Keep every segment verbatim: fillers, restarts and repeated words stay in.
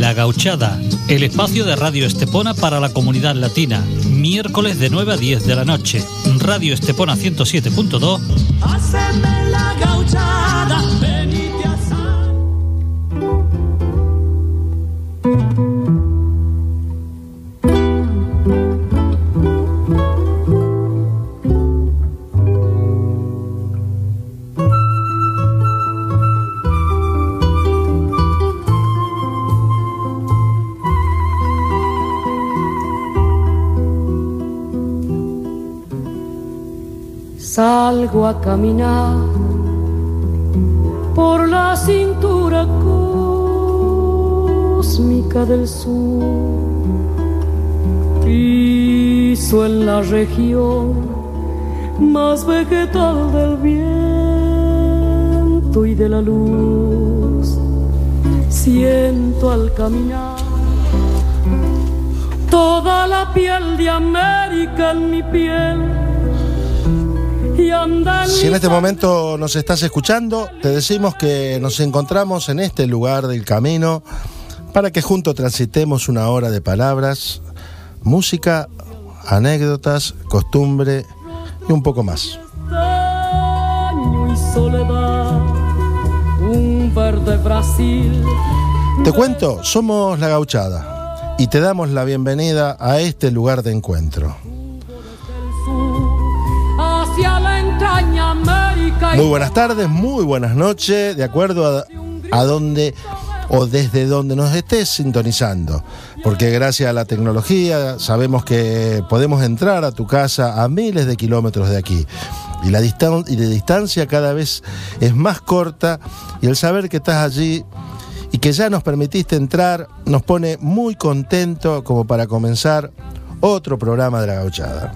La Gauchada, el espacio de Radio Estepona para la comunidad latina. Miércoles de nueve a diez de la noche. Radio Estepona ciento siete punto dos. Haceme la gauchada, venite a Salgo a caminar por la cintura cósmica del sur, piso en la región más vegetal del viento y de la luz. Siento al caminar toda la piel de América en mi piel. Si en este momento nos estás escuchando, te decimos que nos encontramos en este lugar del camino para que juntos transitemos una hora de palabras, música, anécdotas, costumbre y un poco más. Te cuento, somos La Gauchada y te damos la bienvenida a este lugar de encuentro. Muy buenas tardes, muy buenas noches, de acuerdo a, a donde o desde donde nos estés sintonizando, porque gracias a la tecnología sabemos que podemos entrar a tu casa a miles de kilómetros de aquí y la, distan- y la distancia cada vez es más corta, y el saber que estás allí y que ya nos permitiste entrar nos pone muy contento como para comenzar otro programa de La Gauchada.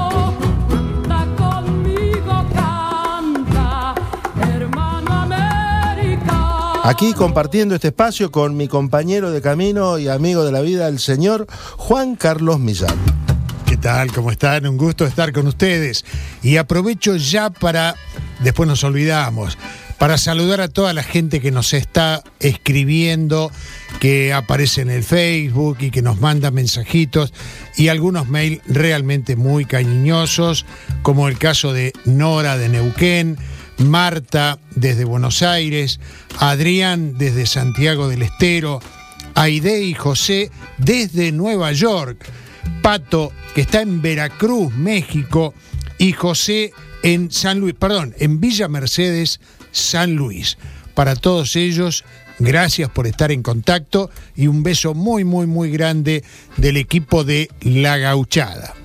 Aquí compartiendo este espacio con mi compañero de camino y amigo de la vida, el señor Juan Carlos Millán. ¿Qué tal? ¿Cómo están? Un gusto estar con ustedes. Y aprovecho ya para, después nos olvidamos, para saludar a toda la gente que nos está escribiendo, que aparece en el Facebook y que nos manda mensajitos y algunos mails realmente muy cariñosos, como el caso de Nora de Neuquén, Marta desde Buenos Aires, Adrián desde Santiago del Estero, Aide y José desde Nueva York, Pato que está en Veracruz, México, y José en San Luis, perdón, en Villa Mercedes, San Luis. Para todos ellos, gracias por estar en contacto y un beso muy, muy, muy grande del equipo de La Gauchada.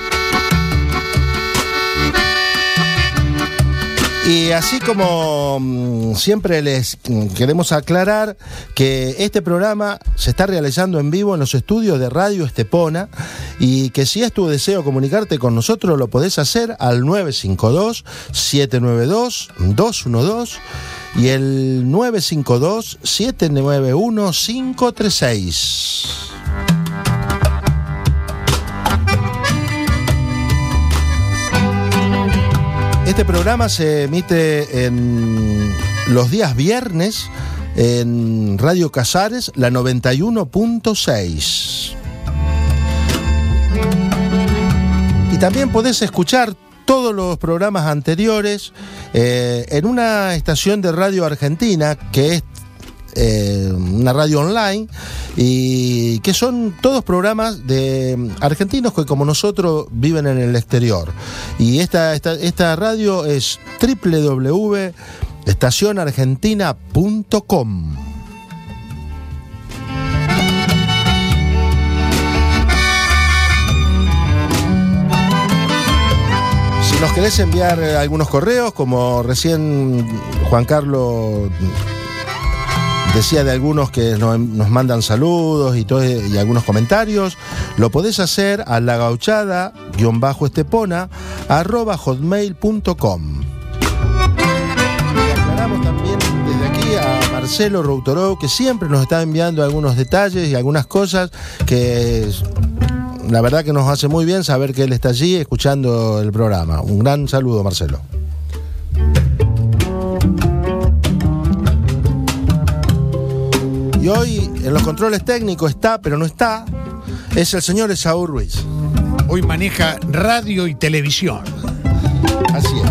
Y así como siempre les queremos aclarar que este programa se está realizando en vivo en los estudios de Radio Estepona, y que si es tu deseo comunicarte con nosotros lo podés hacer al nueve cinco dos, siete nueve dos, dos uno dos y el nueve cinco dos, siete nueve uno, cinco tres seis. Este programa se emite en los días viernes en Radio Casares, la noventa y uno punto seis. Y también podés escuchar todos los programas anteriores eh, en una estación de radio argentina que es Eh, una radio online, y que son todos programas de argentinos que como nosotros viven en el exterior, y esta, esta, esta radio es doble u doble u doble u punto estación argentina punto com. Si nos querés enviar algunos correos, como recién Juan Carlos decía de algunos que nos, nos mandan saludos y, todo, y algunos comentarios, lo podés hacer a lagauchada-estepona arroba hotmail punto com. Y aclaramos también desde aquí a Marcelo Routorou, que siempre nos está enviando algunos detalles y algunas cosas que la verdad que nos hace muy bien saber que él está allí escuchando el programa. Un gran saludo, Marcelo. Y hoy en los controles técnicos está, pero no está, es el señor Esaú Ruiz. Hoy maneja radio y televisión. Así es.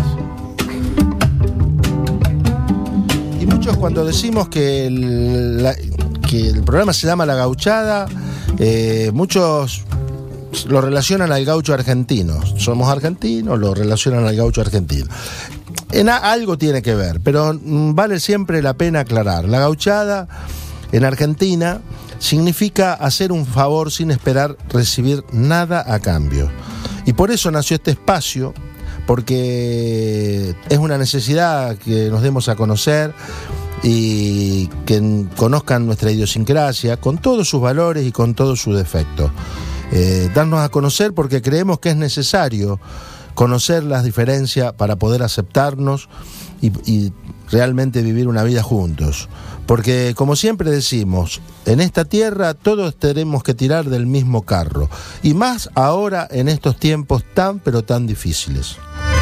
Y muchos cuando decimos que el, la, que el programa se llama La Gauchada, eh, muchos lo relacionan al gaucho argentino. Somos argentinos, lo relacionan al gaucho argentino. En a, algo tiene que ver, pero mm, vale siempre la pena aclarar. La gauchada en Argentina significa hacer un favor sin esperar recibir nada a cambio. Y por eso nació este espacio, porque es una necesidad que nos demos a conocer y que conozcan nuestra idiosincrasia con todos sus valores y con todos sus defectos. Eh, darnos a conocer porque creemos que es necesario conocer las diferencias para poder aceptarnos y, y realmente vivir una vida juntos. Porque, como siempre decimos, en esta tierra todos tenemos que tirar del mismo carro. Y más ahora en estos tiempos tan, pero tan difíciles.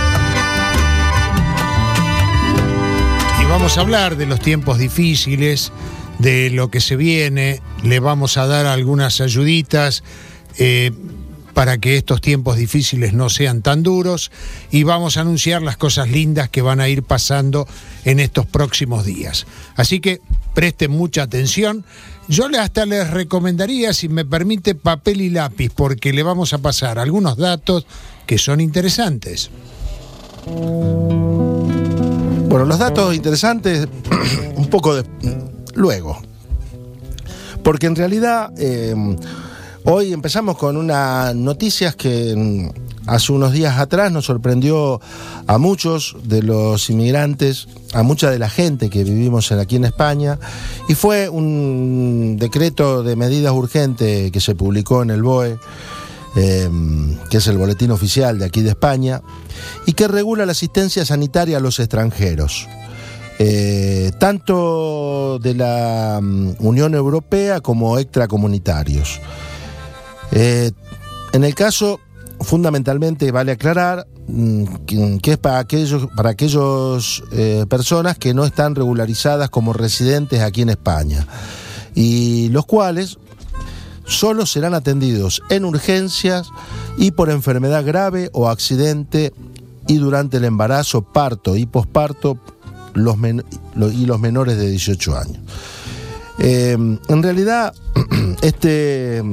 Y vamos a hablar de los tiempos difíciles, de lo que se viene. Le vamos a dar algunas ayuditas eh, para que estos tiempos difíciles no sean tan duros. Y vamos a anunciar las cosas lindas que van a ir pasando en estos próximos días. Así que presten mucha atención. Yo hasta les recomendaría, si me permite, papel y lápiz, porque le vamos a pasar algunos datos que son interesantes. Bueno, los datos interesantes, un poco de, luego. Porque en realidad, eh, hoy empezamos con unas noticias que hace unos días atrás nos sorprendió a muchos de los inmigrantes, a mucha de la gente que vivimos aquí en España, y fue un decreto de medidas urgentes que se publicó en el B O E, eh, que es el boletín oficial de aquí de España, y que regula la asistencia sanitaria a los extranjeros, eh, tanto de la um, Unión Europea como extracomunitarios. Eh, en el caso, fundamentalmente vale aclarar que, que es para aquellos, para aquellos eh, personas que no están regularizadas como residentes aquí en España, y los cuales solo serán atendidos en urgencias y por enfermedad grave o accidente, y durante el embarazo, parto y posparto los men- y los menores de dieciocho años. Eh, en realidad, este...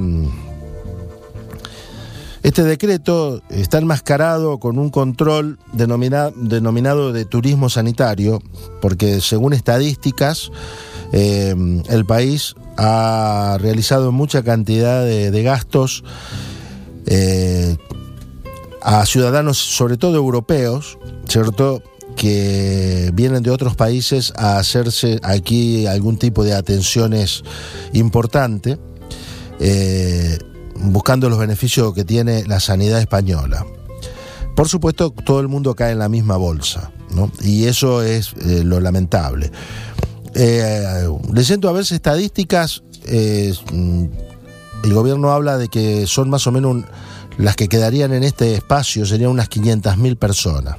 Este decreto está enmascarado con un control denomina, denominado de turismo sanitario, porque según estadísticas, eh, el país ha realizado mucha cantidad de, de gastos eh, a ciudadanos, sobre todo europeos, ¿cierto?, que vienen de otros países a hacerse aquí algún tipo de atenciones importante, eh, buscando los beneficios que tiene la sanidad española. Por supuesto, todo el mundo cae en la misma bolsa, ¿no? Y eso es eh, lo lamentable. Eh, leyendo a veces estadísticas, eh, el gobierno habla de que son más o menos un, las que quedarían en este espacio serían unas quinientas mil personas.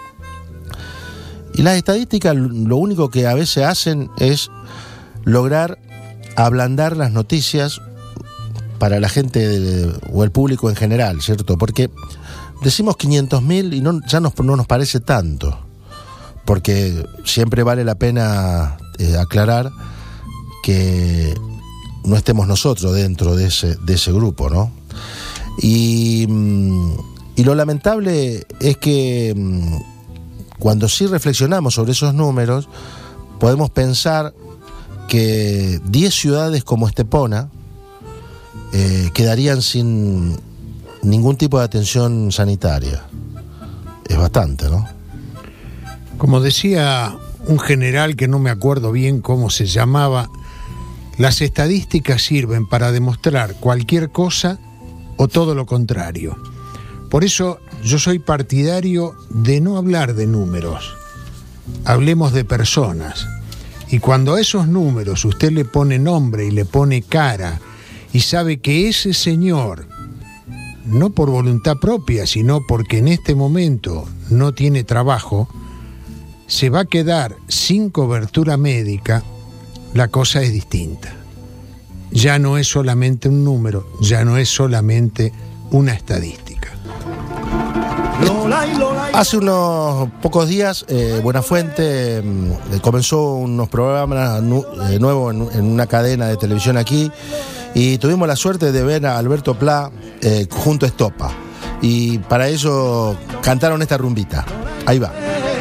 Y las estadísticas lo único que a veces hacen es lograr ablandar las noticias para la gente de, o el público en general, ¿cierto? Porque decimos quinientos mil y no, ya nos, no nos parece tanto, porque siempre vale la pena eh, aclarar que no estemos nosotros dentro de ese, de ese grupo, ¿no? Y, y lo lamentable es que cuando sí reflexionamos sobre esos números, podemos pensar que diez ciudades como Estepona Eh, quedarían sin ningún tipo de atención sanitaria. Es bastante, ¿no? Como decía un general que no me acuerdo bien cómo se llamaba, las estadísticas sirven para demostrar cualquier cosa o todo lo contrario. Por eso yo soy partidario de no hablar de números, hablemos de personas. Y cuando a esos números usted le pone nombre y le pone cara, y sabe que ese señor, no por voluntad propia, sino porque en este momento no tiene trabajo, se va a quedar sin cobertura médica, la cosa es distinta. ya no es solamente un número, ya no es solamente una estadística. Hace unos pocos días, eh, Buenafuente eh, comenzó unos programas nu- eh, nuevos en, en una cadena de televisión aquí y tuvimos la suerte de ver a Alberto Pla eh, junto a Estopa. Y para ello cantaron esta rumbita. Ahí va.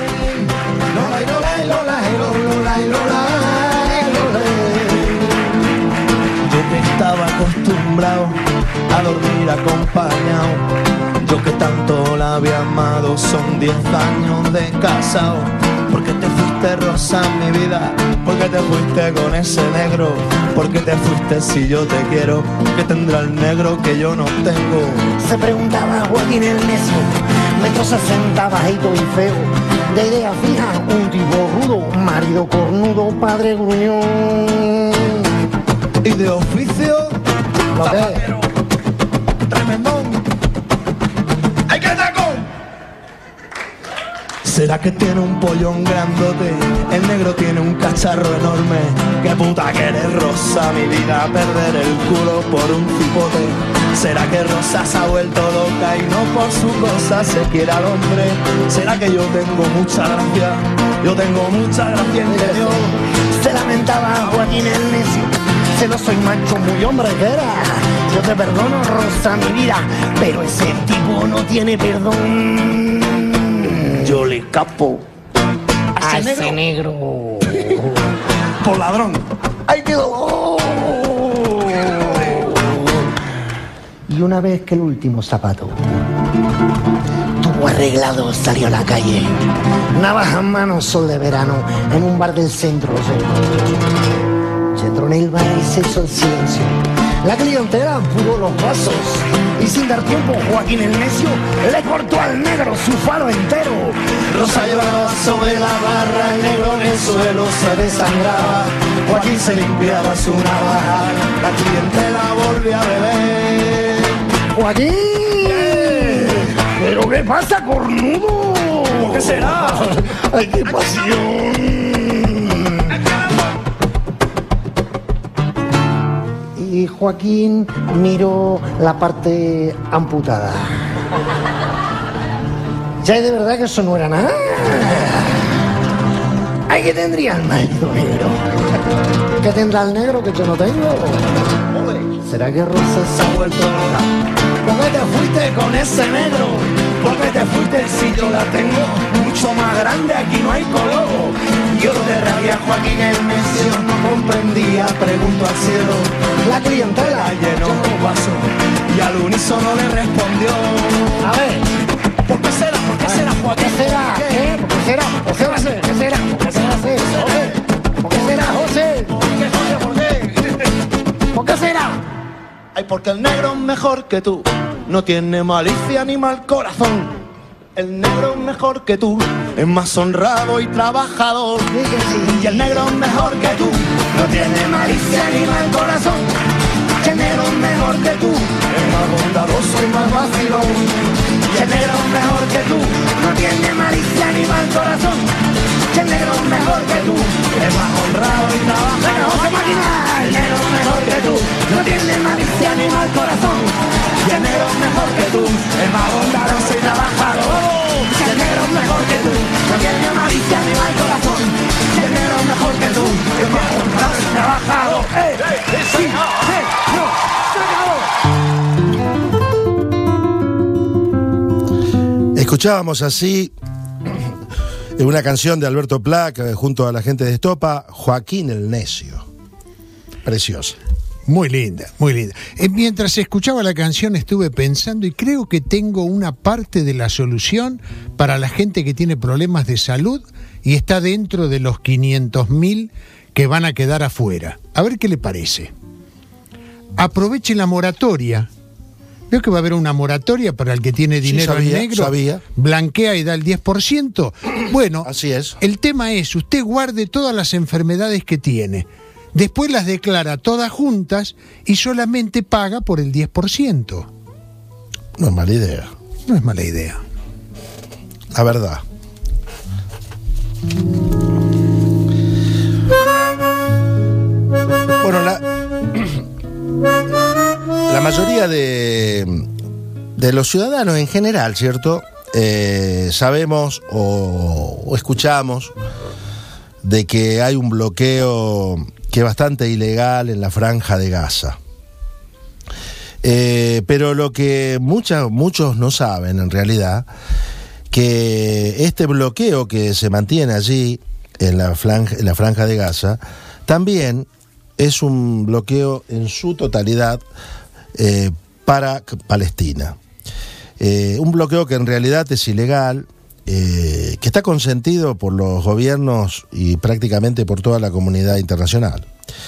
Yo que estaba acostumbrado a dormir acompañado, yo que tanto la había amado, son diez años de casado. Porque te fuiste, Rosa, mi vida, porque te fuiste con ese negro, porque te fuiste si yo te quiero, que tendrá el negro que yo no tengo. Se preguntaba Joaquín el necio, metro sesenta, bajito y feo, de idea fija, un tipo rudo, marido cornudo, padre gruñón. Y de oficio, ¿Lo qué? zapatero, tremendón. ¡Ay, qué tacón! ¿Será que tiene un pollón grandote? El negro tiene un cacharro enorme. ¡Qué puta que eres, Rosa, mi vida! Perder el culo por un cipote. ¿Será que Rosa se ha vuelto loca y no por su cosa se quiere al hombre? ¿Será que yo tengo mucha gracia? Yo tengo mucha gracia en interior. Se lamentaba Joaquín el necio, se lo soy macho muy hombre que era. Yo te perdono, Rosa, mi vida, pero ese tipo no tiene perdón. Yo le escapo a ese ese negro. Por ladrón. ¡Ay, qué dolor! Y una vez que el último zapato tuvo arreglado, salió a la calle, navaja en mano, sol de verano, en un bar del centro. Se entró en el bar y se hizo el silencio. La clientela apuró los vasos y sin dar tiempo, Joaquín el necio le cortó al negro su falo entero. Rosa llevaba sobre la barra, el negro en el suelo se desangraba. Joaquín se limpiaba su navaja, la clientela volvió a beber. ¡Joaquín! ¿Pero qué pasa, cornudo? ¿Por qué será? ¡Ay, qué pasión! Y Joaquín miró la parte amputada. Ya de verdad que eso no era nada. ¡Ay, que tendría el maldito negro! ¿Qué tendrá el negro que yo no tengo? ¿Será que Rosa se ha vuelto loca? ¿Por qué te fuiste con ese negro? ¿Por qué te fuiste si yo la tengo mucho más grande? Aquí no hay color. Yo de rabia, Joaquín el necio, no comprendía, pregunto al cielo. La clientela llenó un vaso y al unísono le respondió. A ver, ¿por qué será? ¿Por qué será, Joaquín? ¿qué será? ¿Qué? ¿Por qué será? ¿Por qué va a ser? ¿Qué será? ¿Por qué será? ¿José? ¿Por qué será, José? ¿Por qué, José? ¿Por qué? ¿Por qué será? Ay, porque el negro es mejor que tú, no tiene malicia ni mal corazón. El negro es mejor que tú, es más honrado y trabajador. Y el negro es mejor que tú, no tiene malicia ni mal corazón. Y el negro es mejor que tú, es más bondadoso y más vacilón. Y el negro es mejor que tú, no tiene malicia ni mal corazón. Y el negro es mejor que tú, es más honrado y trabajador. El negro es mejor que tú, no tiene malicia ni mal corazón. Y el negro es mejor que tú, es más bondadoso y trabajador. Y el negro es mejor que tú, no tiene malicia ni mal corazón. Y el negro es mejor que tú, es más honrado y trabajador. ¡Eh! ¡Eh! ¡Sí! ¡Eh! ¡No! ¡Se acabó! Escuchábamos así una canción de Alberto Pla junto a la gente de Estopa, Joaquín el necio. Preciosa. Muy linda, muy linda. Eh, mientras escuchaba la canción estuve pensando y creo que tengo una parte de la solución para la gente que tiene problemas de salud y está dentro de los quinientos mil que van a quedar afuera. A ver qué le parece. Aproveche la moratoria. Veo que va a haber una moratoria para el que tiene dinero sí, sabía, en negro, sabía. blanquea y da el diez por ciento. Bueno, así es. El tema es, usted guarde todas las enfermedades que tiene. Después las declara todas juntas y solamente paga por el diez por ciento. No es mala idea. No es mala idea. La verdad. Bueno, la, La mayoría de, de los ciudadanos en general, ¿cierto? Eh, sabemos o, o escuchamos de que hay un bloqueo que es bastante ilegal en la Franja de Gaza. Eh, pero lo que muchas, muchos no saben en realidad, que este bloqueo que se mantiene allí en la franja, en la Franja de Gaza, también es un bloqueo en su totalidad eh, para Palestina. Eh, un bloqueo que en realidad es ilegal, eh, que está consentido por los gobiernos y prácticamente por toda la comunidad internacional.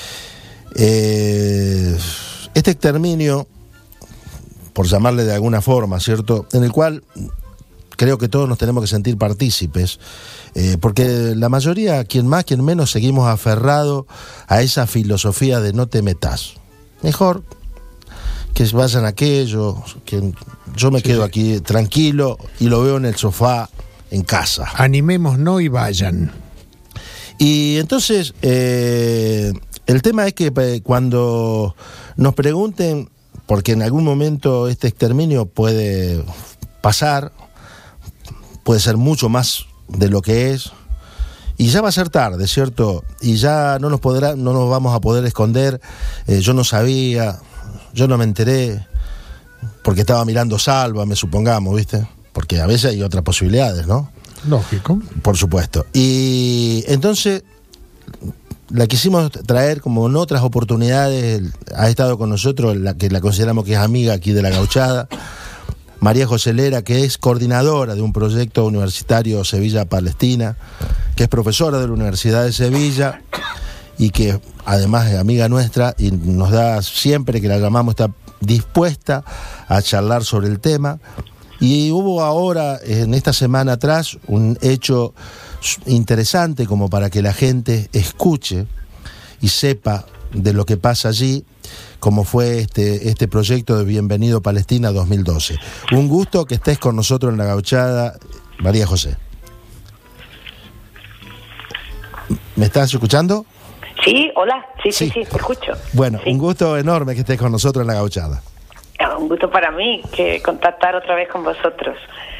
Eh, este exterminio, por llamarle de alguna forma, ¿cierto?, en el cual creo que todos nos tenemos que sentir partícipes, eh, porque la mayoría, quien más, quien menos, seguimos aferrados a esa filosofía de no te metas. Mejor que vayan aquellos, que yo me sí, quedo sí. aquí tranquilo y lo veo en el sofá en casa. Animémonos y vayan. Y entonces, eh, el tema es que eh, cuando nos pregunten, porque en algún momento este exterminio puede pasar, puede ser mucho más de lo que es, y ya va a ser tarde, ¿cierto? Y ya no nos podrá, no nos vamos a poder esconder. Eh, yo no sabía, yo no me enteré, porque estaba mirando Sálvame, supongamos, ¿viste? Porque a veces hay otras posibilidades, ¿no? Lógico. Por supuesto. Y entonces la quisimos traer como en otras oportunidades. Ha estado con nosotros la que la consideramos que es amiga aquí de La Gauchada, María José Lera, que es coordinadora de un proyecto universitario Sevilla-Palestina, que es profesora de la Universidad de Sevilla y que además es amiga nuestra y nos da, siempre que la llamamos, está dispuesta a charlar sobre el tema. Y hubo ahora, en esta semana atrás, un hecho interesante como para que la gente escuche y sepa de lo que pasa allí, como fue este, este proyecto de Bienvenido Palestina dos mil doce. Un gusto que estés con nosotros en La Gauchada, María José. ¿Me estás escuchando? Sí, hola, sí, sí, sí, sí, te escucho. Bueno, sí. Un gusto enorme que estés con nosotros en La Gauchada. Un gusto para mí que contactar otra vez con vosotros.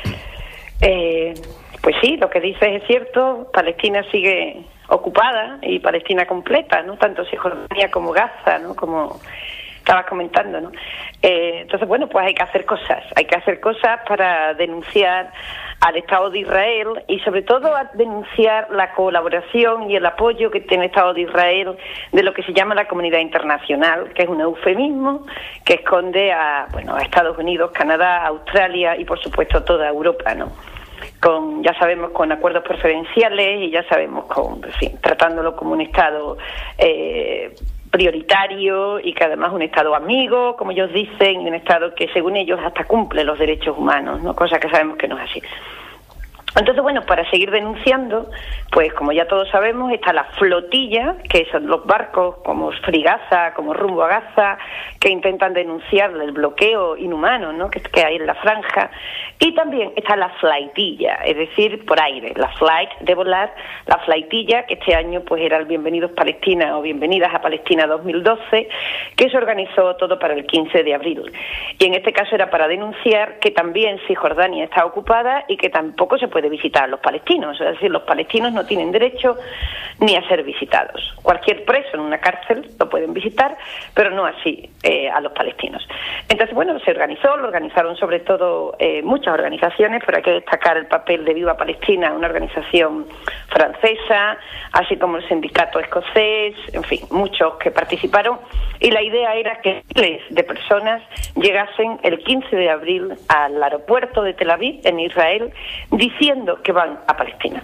Eh, pues sí, lo que dices es cierto, Palestina sigue ocupada y Palestina completa, ¿no? Tanto Cisjordania como Gaza, ¿no? Como estabas comentando, ¿no? Eh, entonces, bueno, pues hay que hacer cosas, hay que hacer cosas para denunciar al Estado de Israel y sobre todo a denunciar la colaboración y el apoyo que tiene el Estado de Israel de lo que se llama la comunidad internacional, que es un eufemismo que esconde a, bueno, a Estados Unidos, Canadá, Australia y por supuesto toda Europa, ¿no? Con, ya sabemos, con acuerdos preferenciales y ya sabemos, con, en fin, tratándolo como un Estado eh, prioritario y que además es un Estado amigo, como ellos dicen, y un Estado que según ellos hasta cumple los derechos humanos, ¿no? Cosa que sabemos que no es así. Entonces, bueno, para seguir denunciando, pues como ya todos sabemos, está la flotilla, que son los barcos como Free Gaza, como Rumbo a Gaza, que intentan denunciar el bloqueo inhumano, ¿no?, que, que hay en la franja. Y también está la flightilla, es decir, por aire, la flight de volar, la flightilla, que este año pues era el Bienvenidos Palestina o Bienvenidas a Palestina dos mil doce, que se organizó todo para el quince de abril. Y en este caso era para denunciar que también Cisjordania está ocupada y que tampoco se puede visitar a los palestinos, es decir, los palestinos no tienen derecho ni a ser visitados. Cualquier preso en una cárcel lo pueden visitar, pero no así eh, a los palestinos. Entonces, bueno, se organizó, lo organizaron sobre todo eh, muchas organizaciones, pero hay que destacar el papel de Viva Palestina, una organización francesa, así como el sindicato escocés, en fin, muchos que participaron, y la idea era que miles de personas llegasen el quince de abril al aeropuerto de Tel Aviv, en Israel, diciendo que van a Palestina.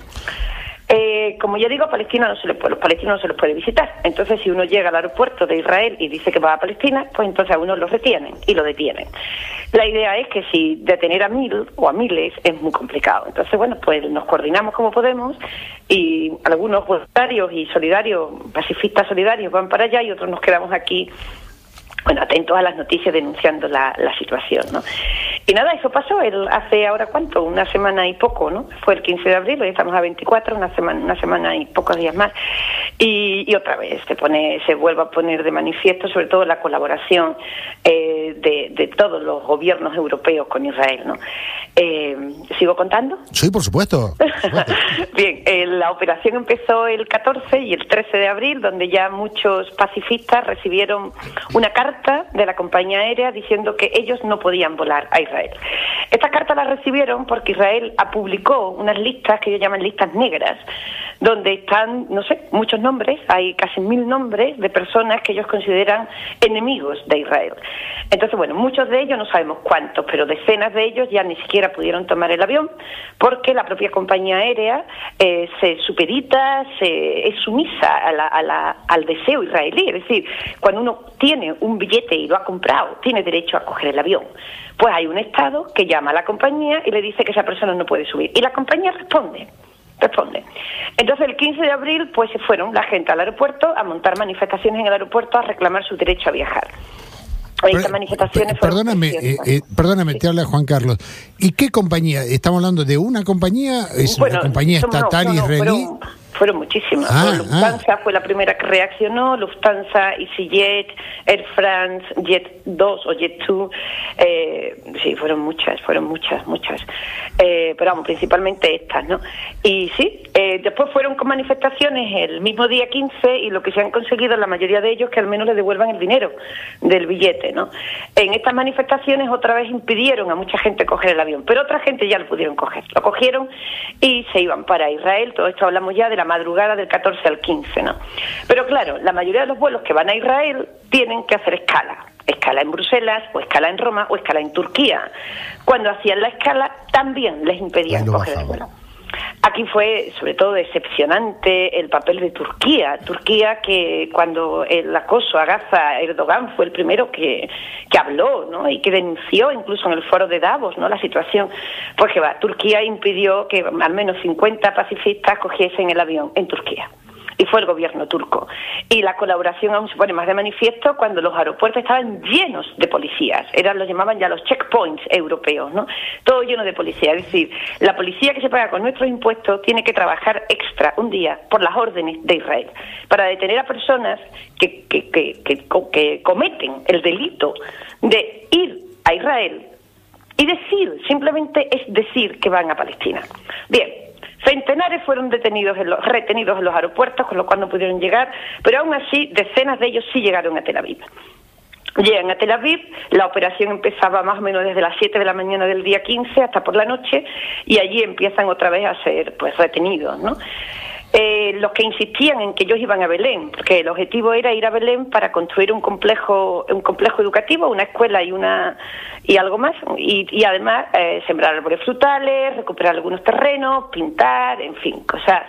Eh, como ya digo, a Palestina no se les puede, los palestinos no se les puede visitar. Entonces, si uno llega al aeropuerto de Israel y dice que va a Palestina, pues entonces a uno lo retienen y lo detienen. La idea es que si detener a mil o a miles es muy complicado. Entonces, bueno, pues nos coordinamos como podemos y algunos voluntarios y solidarios, pacifistas solidarios van para allá y otros nos quedamos aquí, bueno, atentos a las noticias denunciando la, la situación, ¿no? Y nada, eso pasó el, hace ahora cuánto, una semana y poco, ¿no? Fue el quince de abril, hoy estamos a veinticuatro, una semana, una semana y pocos días más. Y, y otra vez se pone, se vuelve a poner de manifiesto sobre todo la colaboración eh, de, de todos los gobiernos europeos con Israel, ¿no? Eh, ¿Sigo contando? Sí, por supuesto. Por supuesto. Bien, eh, la operación empezó el catorce y el trece de abril, donde ya muchos pacifistas recibieron una carta de la compañía aérea diciendo que ellos no podían volar a Israel. Esta carta la recibieron porque Israel publicó unas listas que ellos llaman listas negras, donde están, no sé, muchos nombres, hay casi mil nombres de personas que ellos consideran enemigos de Israel. Entonces, bueno, muchos de ellos, no sabemos cuántos, pero decenas de ellos ya ni siquiera pudieron tomar el avión porque la propia compañía aérea eh, se supedita, se, es sumisa a la, a la, al deseo israelí. Es decir, cuando uno tiene un billete y lo ha comprado, tiene derecho a coger el avión. Pues hay un Estado que llama a la compañía y le dice que esa persona no puede subir. Y la compañía responde. responde. Entonces el quince de abril pues se fueron la gente al aeropuerto a montar manifestaciones en el aeropuerto a reclamar su derecho a viajar. Estas manifestaciones fueron perdóname, eh, eh, perdóname, sí. Te habla Juan Carlos. ¿Y qué compañía? ¿Estamos hablando de una compañía? ¿Es bueno, una compañía estatal no, no, israelí? Fueron, fueron muchísimas. Ah, Lufthansa ah. fue la primera que reaccionó, Lufthansa, EasyJet, Air France, Jet dos o Jet dos, eh, sí, fueron muchas, fueron muchas, muchas. Eh, pero vamos, principalmente estas, ¿no? Y sí, eh, después fueron con manifestaciones el mismo día quince y lo que se han conseguido la mayoría de ellos que al menos le devuelvan el dinero del billete, ¿no? En estas manifestaciones otra vez impidieron a mucha gente coger el avión, pero otra gente ya lo pudieron coger, lo cogieron y se iban para Israel. Todo esto hablamos ya de la madrugada del catorce al quince, ¿no? Pero claro, la mayoría de los vuelos que van a Israel tienen que hacer escala. Escala en Bruselas, o escala en Roma, o escala en Turquía. Cuando hacían la escala, también les impedían coger el vuelo. Aquí fue, sobre todo, decepcionante el papel de Turquía. Turquía, que cuando el acoso a Gaza, Erdogan fue el primero que, que habló, ¿no? Y que denunció incluso en el foro de Davos, ¿no? La situación. Pues que va, Turquía impidió que al menos cincuenta pacifistas cogiesen el avión en Turquía. Y fue el gobierno turco. Y la colaboración aún se pone más de manifiesto cuando los aeropuertos estaban llenos de policías. Eran, los llamaban ya los checkpoints europeos, ¿no? Todo lleno de policía. Es decir, la policía que se paga con nuestros impuestos tiene que trabajar extra un día por las órdenes de Israel para detener a personas que, que, que, que, que cometen el delito de ir a Israel y decir, simplemente es decir que van a Palestina. Bien. Centenares fueron detenidos en los, retenidos en los aeropuertos, con lo cual no pudieron llegar, pero aún así decenas de ellos sí llegaron a Tel Aviv. Llegan a Tel Aviv, la operación empezaba más o menos desde las siete de la mañana del día quince hasta por la noche, y allí empiezan otra vez a ser pues retenidos, ¿no? Eh, los que insistían en que ellos iban a Belén, porque el objetivo era ir a Belén para construir un complejo un complejo educativo, una escuela y una y algo más, y, y además eh, sembrar árboles frutales, recuperar algunos terrenos, pintar, en fin, cosas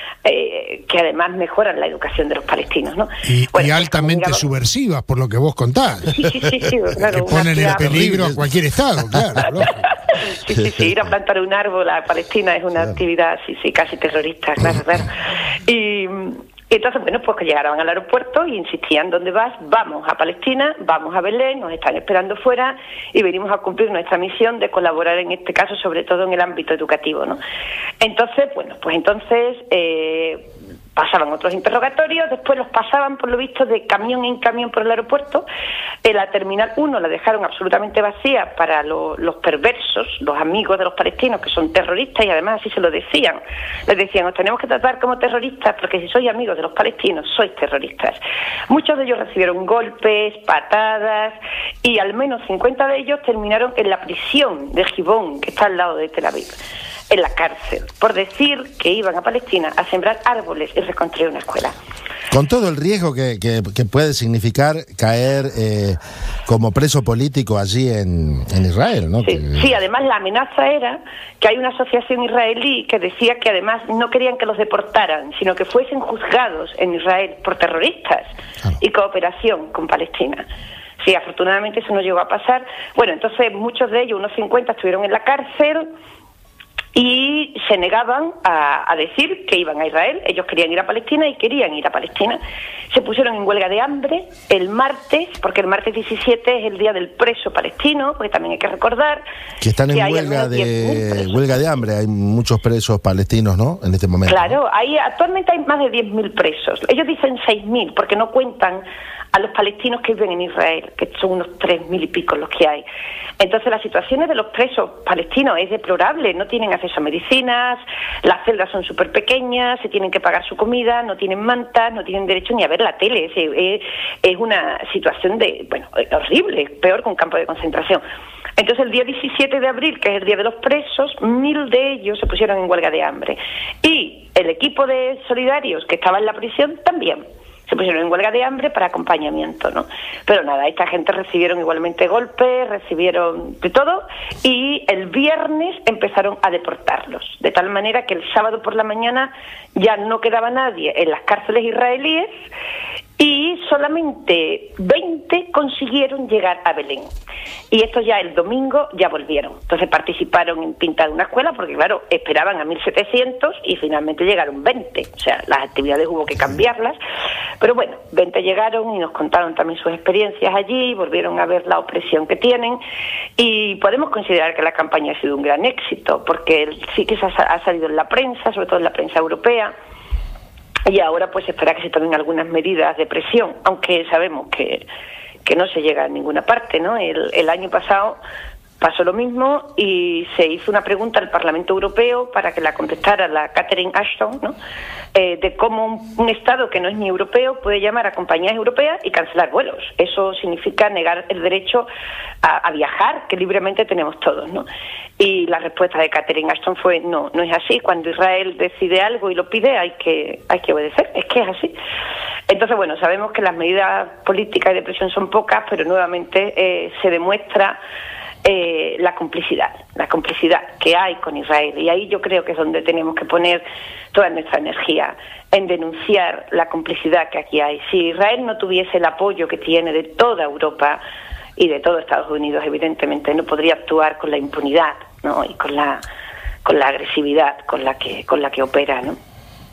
eh, que además mejoran la educación de los palestinos, ¿no? Y, bueno, y altamente digamos, subversivas, por lo que vos contás. Sí, sí, sí, sí, claro, que ponen en peligro a cualquier Estado, claro. Sí, sí, sí, ir a plantar un árbol a Palestina es una claro. actividad, sí, sí, casi terrorista, claro, claro. Y, y entonces, bueno, pues que llegaron al aeropuerto y insistían, ¿dónde vas? Vamos a Palestina, vamos a Belén, nos están esperando fuera y venimos a cumplir nuestra misión de colaborar en este caso, sobre todo en el ámbito educativo, ¿no? Entonces, bueno, pues entonces... Eh, pasaban otros interrogatorios, después los pasaban, por lo visto, de camión en camión por el aeropuerto. En la Terminal uno la dejaron absolutamente vacía para lo, los perversos, los amigos de los palestinos, que son terroristas, y además así se lo decían. Les decían, os tenemos que tratar como terroristas, porque si sois amigos de los palestinos, sois terroristas. Muchos de ellos recibieron golpes, patadas, y al menos cincuenta de ellos terminaron en la prisión de Gibón, que está al lado de Tel Aviv, en la cárcel, por decir que iban a Palestina a sembrar árboles y reconstruir una escuela. Con todo el riesgo que, que, que puede significar caer eh, como preso político allí en, en Israel, ¿no? Sí, que... sí, además la amenaza era que hay una asociación israelí que decía que además no querían que los deportaran, sino que fuesen juzgados en Israel por terroristas claro. y cooperación con Palestina. Sí, afortunadamente eso no llegó a pasar. Bueno, entonces muchos de ellos, unos cincuenta, estuvieron en la cárcel. y se negaban a, a decir que iban a Israel. Ellos querían ir a Palestina y querían ir a Palestina. Se pusieron en huelga de hambre el martes, porque el martes diecisiete es el día del preso palestino, porque también hay que recordar que están en que huelga de huelga de hambre. Hay muchos presos palestinos, ¿no?, en este momento. Claro, hay, actualmente hay más de diez mil presos. Ellos dicen seis mil, porque no cuentan a los palestinos que viven en Israel, que son unos tres mil y pico los que hay. Entonces las situaciones de los presos palestinos es deplorable, no tienen acceso a medicinas, las celdas son súper pequeñas, se tienen que pagar su comida, no tienen mantas, no tienen derecho ni a ver la tele, es, es, es una situación de, bueno, horrible, peor que un campo de concentración. Entonces el día diecisiete de abril, que es el día de los presos, mil de ellos se pusieron en huelga de hambre. Y el equipo de solidarios que estaba en la prisión también se pusieron en huelga de hambre para acompañamiento, ¿no? Pero nada, esta gente recibieron igualmente golpes, recibieron de todo, y el viernes empezaron a deportarlos, de tal manera que el sábado por la mañana ya no quedaba nadie en las cárceles israelíes y solamente veinte consiguieron llegar a Belén. Y estos ya el domingo ya volvieron. Entonces participaron en pintar una escuela porque, claro, esperaban a mil setecientos y finalmente llegaron veinte. O sea, las actividades hubo que cambiarlas. Pero bueno, veinte llegaron y nos contaron también sus experiencias allí, volvieron a ver la opresión que tienen y podemos considerar que la campaña ha sido un gran éxito porque sí que se ha, ha salido en la prensa, sobre todo en la prensa europea. Y ahora pues espera que se tomen algunas medidas de presión, aunque sabemos que, que no se llega a ninguna parte, ¿no? El, el año pasado pasó lo mismo y se hizo una pregunta al Parlamento Europeo para que la contestara la Catherine Ashton, ¿no? Eh, de cómo un, un Estado que no es ni europeo puede llamar a compañías europeas y cancelar vuelos. Eso significa negar el derecho a, a viajar, que libremente tenemos todos, ¿no? Y la respuesta de Catherine Ashton fue no, no es así. Cuando Israel decide algo y lo pide hay que hay que obedecer, es que es así. Entonces, bueno, sabemos que las medidas políticas y de presión son pocas, pero nuevamente eh, se demuestra Eh, la complicidad, la complicidad que hay con Israel, y ahí yo creo que es donde tenemos que poner toda nuestra energía, en denunciar la complicidad que aquí hay. Si Israel no tuviese el apoyo que tiene de toda Europa y de todo Estados Unidos, evidentemente no podría actuar con la impunidad, ¿no? Y con la con la agresividad con la que con la que opera, ¿no?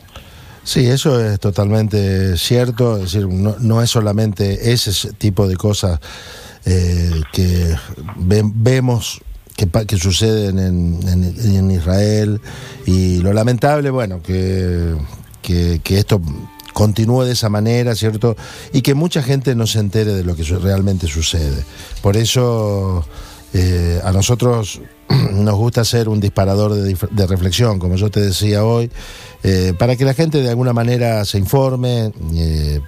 Sí, eso es totalmente cierto, es decir, no, no es solamente ese tipo de cosas Eh, que ve, vemos que, que suceden en, en, en Israel, y lo lamentable, bueno, que, que, que esto continúe de esa manera, ¿cierto? Y que mucha gente no se entere de lo que realmente sucede. Por eso eh, a nosotros nos gusta ser un disparador de, de reflexión, como yo te decía hoy, eh, para que la gente de alguna manera se informe, eh,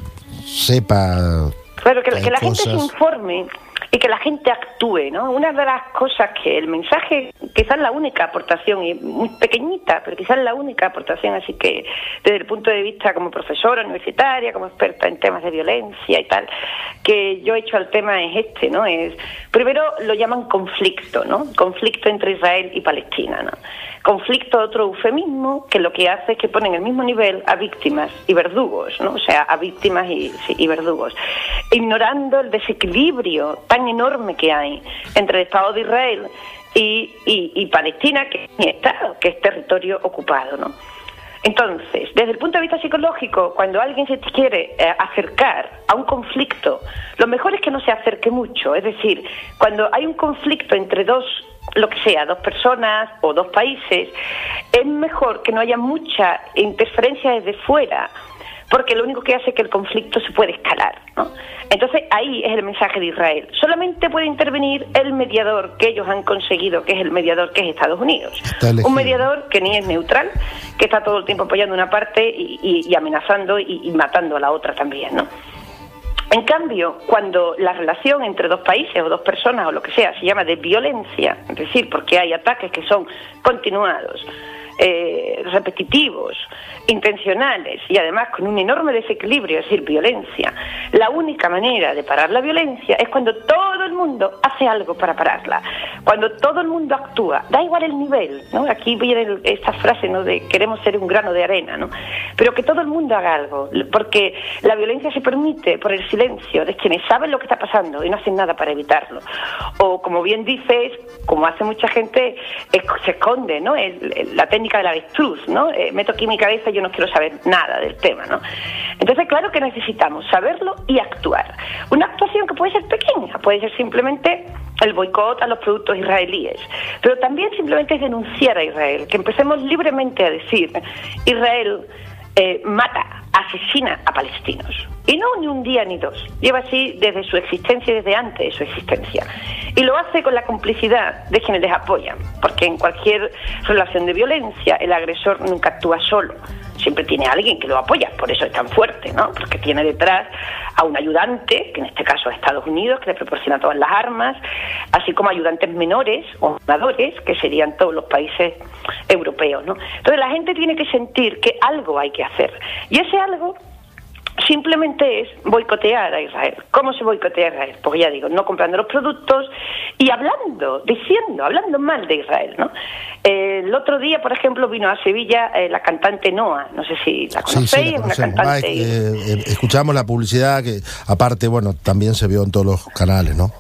sepa. Claro, que, que la cosas. gente se informe y que la gente actúe, ¿no? Una de las cosas que el mensaje, quizás la única aportación, y muy pequeñita, pero quizás la única aportación, así que desde el punto de vista como profesora universitaria, como experta en temas de violencia y tal, que yo he hecho al tema es este, ¿no? Es, primero lo llaman conflicto, ¿no? Conflicto entre Israel y Palestina, ¿no? Conflicto, otro eufemismo, que lo que hace es que pone en el mismo nivel a víctimas y verdugos, ¿no? O sea, a víctimas y, sí, y verdugos, ignorando el desequilibrio tan enorme que hay entre el Estado de Israel y, y, y Palestina, que es mi Estado, que es territorio ocupado, ¿no? Entonces, desde el punto de vista psicológico, cuando alguien se quiere eh, acercar a un conflicto, lo mejor es que no se acerque mucho. Es decir, cuando hay un conflicto entre dos, lo que sea, dos personas o dos países, es mejor que no haya mucha interferencia desde fuera, porque lo único que hace es que el conflicto se puede escalar, ¿no? Entonces ahí es el mensaje de Israel. Solamente puede intervenir el mediador que ellos han conseguido, que es el mediador que es Estados Unidos. Un mediador que ni es neutral, que está todo el tiempo apoyando una parte y, y, y amenazando y, y matando a la otra también, ¿no? En cambio, cuando la relación entre dos países o dos personas o lo que sea se llama de violencia, es decir, porque hay ataques que son continuados, eh, eh, repetitivos, intencionales y además con un enorme desequilibrio, es decir, violencia, la única manera de parar la violencia es cuando todo el mundo hace algo para pararla, cuando todo el mundo actúa, da igual el nivel, ¿no? Aquí viene esta frase, ¿no?, de queremos ser un grano de arena, ¿no? Pero que todo el mundo haga algo, porque la violencia se permite por el silencio de quienes saben lo que está pasando y no hacen nada para evitarlo. O como bien dices, como hace mucha gente, es, se esconde, ¿no?, el, el, la técnica del avestruz, ¿no? Eh, meto aquí mi cabeza y yo no quiero saber nada del tema, ¿no? Entonces, claro que necesitamos saberlo y actuar. Una actuación que puede ser pequeña, puede ser simplemente el boicot a los productos israelíes, pero también simplemente es denunciar a Israel, que empecemos libremente a decir: Israel eh, mata, asesina a palestinos. Y no ni un día ni dos. Lleva así desde su existencia y desde antes de su existencia. Y lo hace con la complicidad de quienes les apoyan, porque en cualquier relación de violencia el agresor nunca actúa solo. Siempre tiene a alguien que lo apoya, por eso es tan fuerte, ¿no? Porque tiene detrás a un ayudante, que en este caso es Estados Unidos, que le proporciona todas las armas, así como ayudantes menores o donadores, que serían todos los países europeos, ¿no? Entonces la gente tiene que sentir que algo hay que hacer. Y ese algo simplemente es boicotear a Israel. ¿Cómo se boicotea a Israel? Pues ya digo, no comprando los productos y hablando, diciendo, hablando mal de Israel, ¿no? Eh, el otro día, por ejemplo, vino a Sevilla eh, la cantante Noa, no sé si la conocéis, sí, sí, la es una cantante... Ay, eh, eh, escuchamos la publicidad que, aparte, bueno, también se vio en todos los canales, ¿no?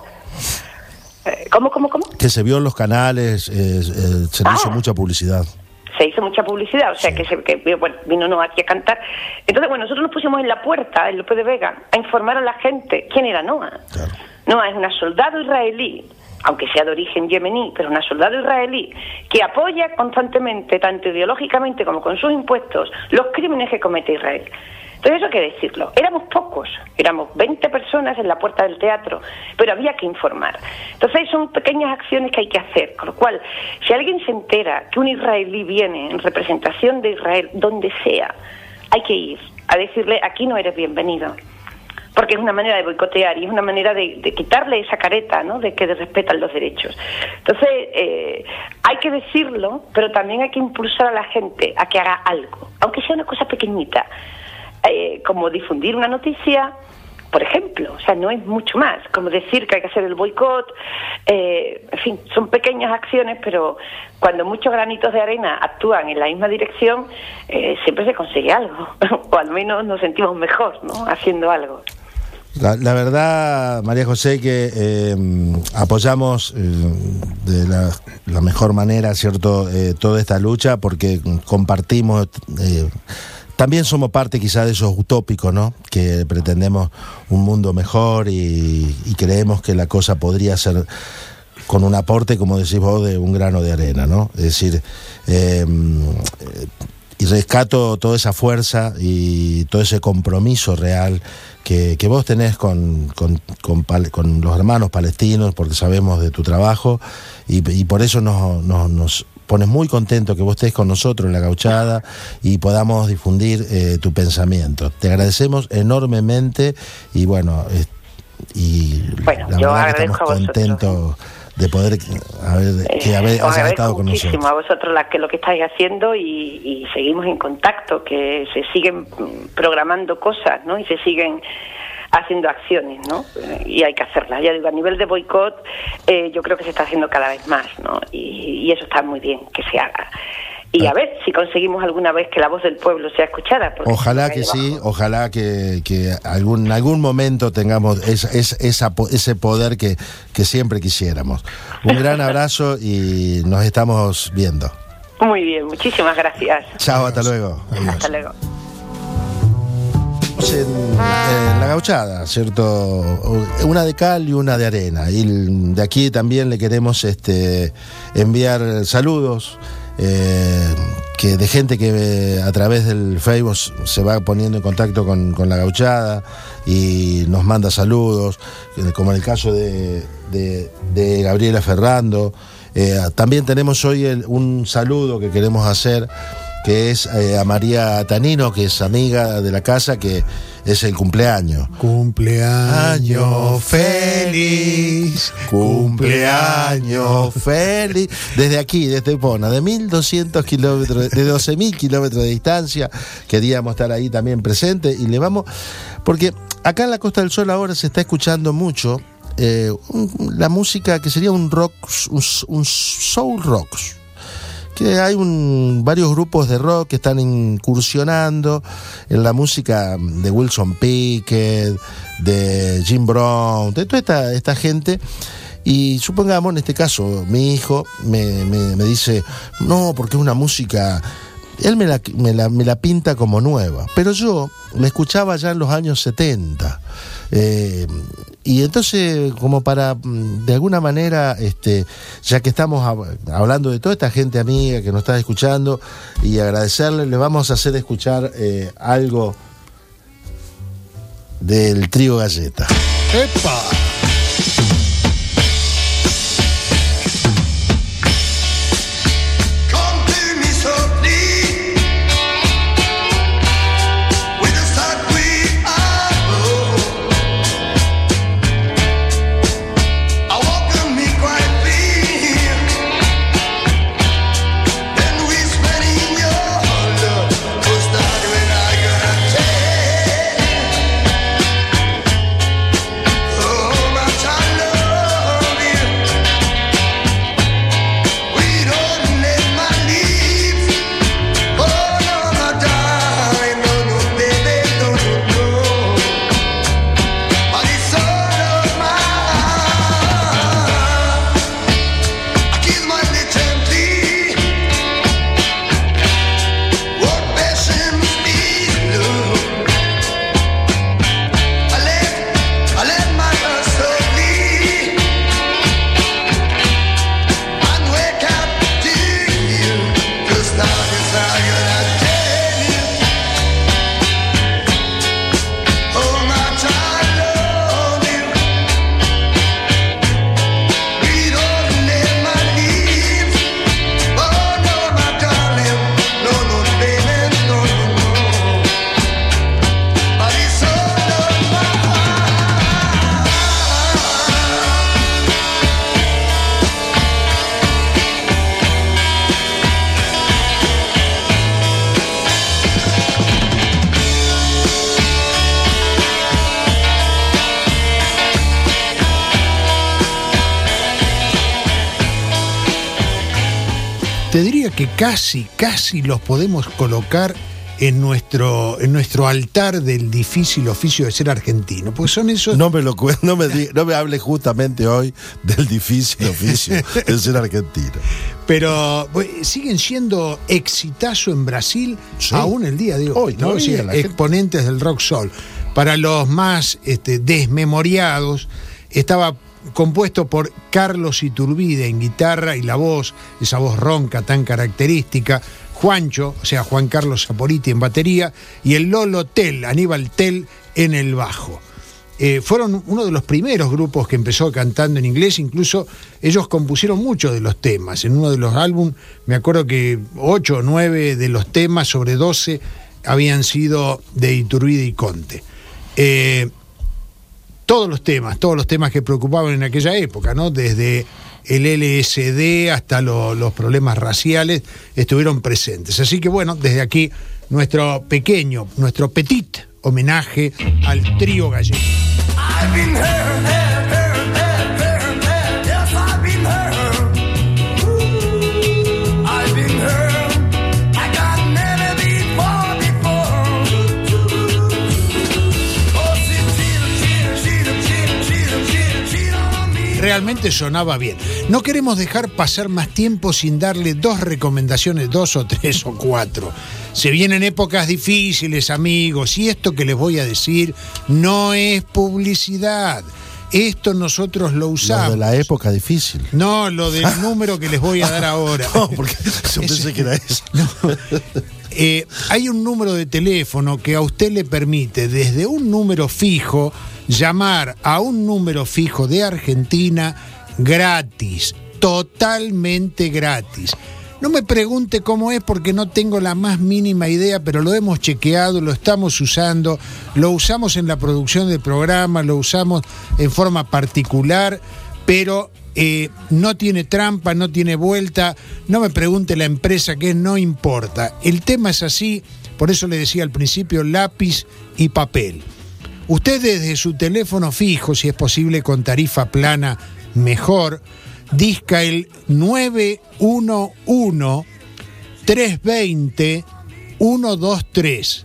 Eh, ¿Cómo, cómo, cómo? Que se vio en los canales, eh, eh, se le ah. hizo mucha publicidad. Se hizo mucha publicidad, o sea, sí. que, se, que bueno, vino no aquí a cantar. Entonces, bueno, nosotros nos pusimos en la puerta, en López de Vega, a informar a la gente quién era Noa. Claro. Noa es una soldado israelí, aunque sea de origen yemení, pero una soldado israelí, que apoya constantemente, tanto ideológicamente como con sus impuestos, los crímenes que comete Israel. Entonces eso hay que decirlo. Éramos pocos, éramos veinte personas en la puerta del teatro, pero había que informar. Entonces son pequeñas acciones que hay que hacer, con lo cual, si alguien se entera que un israelí viene en representación de Israel, donde sea, hay que ir a decirle: aquí no eres bienvenido. Porque es una manera de boicotear y es una manera de, de quitarle esa careta, ¿no?, de que respetan los derechos. Entonces, eh, hay que decirlo, pero también hay que impulsar a la gente a que haga algo, aunque sea una cosa pequeñita. Eh, como difundir una noticia, por ejemplo, o sea, no es mucho más, como decir que hay que hacer el boicot, eh, en fin, son pequeñas acciones, pero cuando muchos granitos de arena actúan en la misma dirección, eh, siempre se consigue algo, o al menos nos sentimos mejor, ¿no?, haciendo algo. La, la verdad, María José, que eh, apoyamos eh, de la, la mejor manera, ¿cierto?, eh, toda esta lucha, porque compartimos... Eh, También somos parte quizá de esos utópicos, ¿no?, que pretendemos un mundo mejor y, y creemos que la cosa podría ser con un aporte, como decís vos, de un grano de arena, ¿no? Es decir, eh, y rescato toda esa fuerza y todo ese compromiso real que, que vos tenés con, con, con, con los hermanos palestinos, porque sabemos de tu trabajo y, y por eso nos... nos, nos pones muy contento que vos estés con nosotros en La Gauchada y podamos difundir eh, tu pensamiento. Te agradecemos enormemente y bueno, eh, y bueno, la yo verdad que estamos contentos de poder haber, que haber, eh, hayas estado con nosotros. A vosotros la, que lo que estáis haciendo y, y seguimos en contacto, que se siguen programando cosas, ¿no?, y se siguen haciendo acciones, ¿no? Y hay que hacerlas. Ya digo, a nivel de boicot, eh, yo creo que se está haciendo cada vez más, ¿no? Y, y eso está muy bien, que se haga. Y a ver si conseguimos alguna vez que la voz del pueblo sea escuchada. Ojalá que sí, ojalá que, que algún, en algún momento tengamos es, es, esa, ese poder que, que siempre quisiéramos. Un gran abrazo y nos estamos viendo. Muy bien, muchísimas gracias. Chao, hasta luego. Adiós. Hasta luego. En, en La Gauchada, ¿cierto? Una de cal y una de arena. Y de aquí también le queremos este, enviar saludos eh, que de gente que a través del Facebook se va poniendo en contacto con, con La Gauchada y nos manda saludos, como en el caso de, de, de Gabriela Ferrando. Eh, también tenemos hoy el, un saludo que queremos hacer que es eh, a María Tanino, que es amiga de la casa, que es el cumpleaños. Cumpleaños feliz, Cumpleaños feliz. Desde aquí, desde Epona, de mil doscientos kilómetros, de doce mil kilómetros de distancia, queríamos estar ahí también presentes y le vamos, porque acá en la Costa del Sol ahora se está escuchando mucho eh, un, la música que sería un rock, un, un soul rock. Que hay un, varios grupos de rock que están incursionando en la música de Wilson Pickett, de Jim Brown, de toda esta, esta gente. Y supongamos, en este caso, mi hijo me, me, me dice, no, porque es una música... Él me la, me, la, me la pinta como nueva, pero yo la escuchaba ya en los años setenta. Eh, y entonces, como para, de alguna manera, este, ya que estamos hab- hablando de toda esta gente amiga que nos está escuchando, y agradecerle, le vamos a hacer escuchar eh, algo del Trío Galleta. ¡Epa! Te diría que casi, casi los podemos colocar en nuestro, en nuestro altar del difícil oficio de ser argentino, porque son esos... No me lo cu- no me, di- no me hable justamente hoy del difícil oficio de ser argentino. Pero pues, siguen siendo exitazo en Brasil, Sí. aún el día de hoy, Hoy ¿no? todavía Sí, la gente- exponentes del rock soul. Para los más este, desmemoriados, estaba compuesto por Carlos Iturbide en guitarra y la voz, esa voz ronca tan característica, Juancho, o sea, Juan Carlos Saporiti en batería, y el Lolo Tell, Aníbal Tell, en el bajo. Eh, fueron uno de los primeros grupos que empezó cantando en inglés, incluso ellos compusieron muchos de los temas. En uno de los álbumes, me acuerdo que ocho o nueve de los temas sobre doce habían sido de Iturbide y Conte. Eh, todos los temas, todos los temas que preocupaban en aquella época, ¿no? Desde el L S D hasta lo, los problemas raciales estuvieron presentes. Así que bueno, desde aquí nuestro pequeño, nuestro petit homenaje al Trío Galleta. I've been hurt, hurt, hurt, hurt, hurt, hurt. Yes, I've been hurt. Ooh, I've been hurt. I got never before, before. Oh, she cheated, cheated, cheated, cheated, cheated, cheated on me. Realmente sonaba bien. No queremos dejar pasar más tiempo sin darle dos recomendaciones, dos o tres o cuatro. Se vienen épocas difíciles, amigos, y esto que les voy a decir no es publicidad. Esto nosotros lo Lo usamos. de la época difícil. No, lo del número que les voy a dar ahora. No, porque yo pensé que era eso. No. Eh, hay un número de teléfono que a usted le permite desde un número fijo llamar a un número fijo de Argentina gratis, totalmente gratis. No me pregunte cómo es porque no tengo la más mínima idea, pero lo hemos chequeado, lo estamos usando, lo usamos en la producción del programa, lo usamos en forma particular, pero eh, no tiene trampa, no tiene vuelta. No me pregunte la empresa qué es, no importa. El tema es así, por eso le decía al principio, lápiz y papel. Usted desde su teléfono fijo, si es posible con tarifa plana, mejor, disca el nueve uno uno, tres dos cero, uno dos tres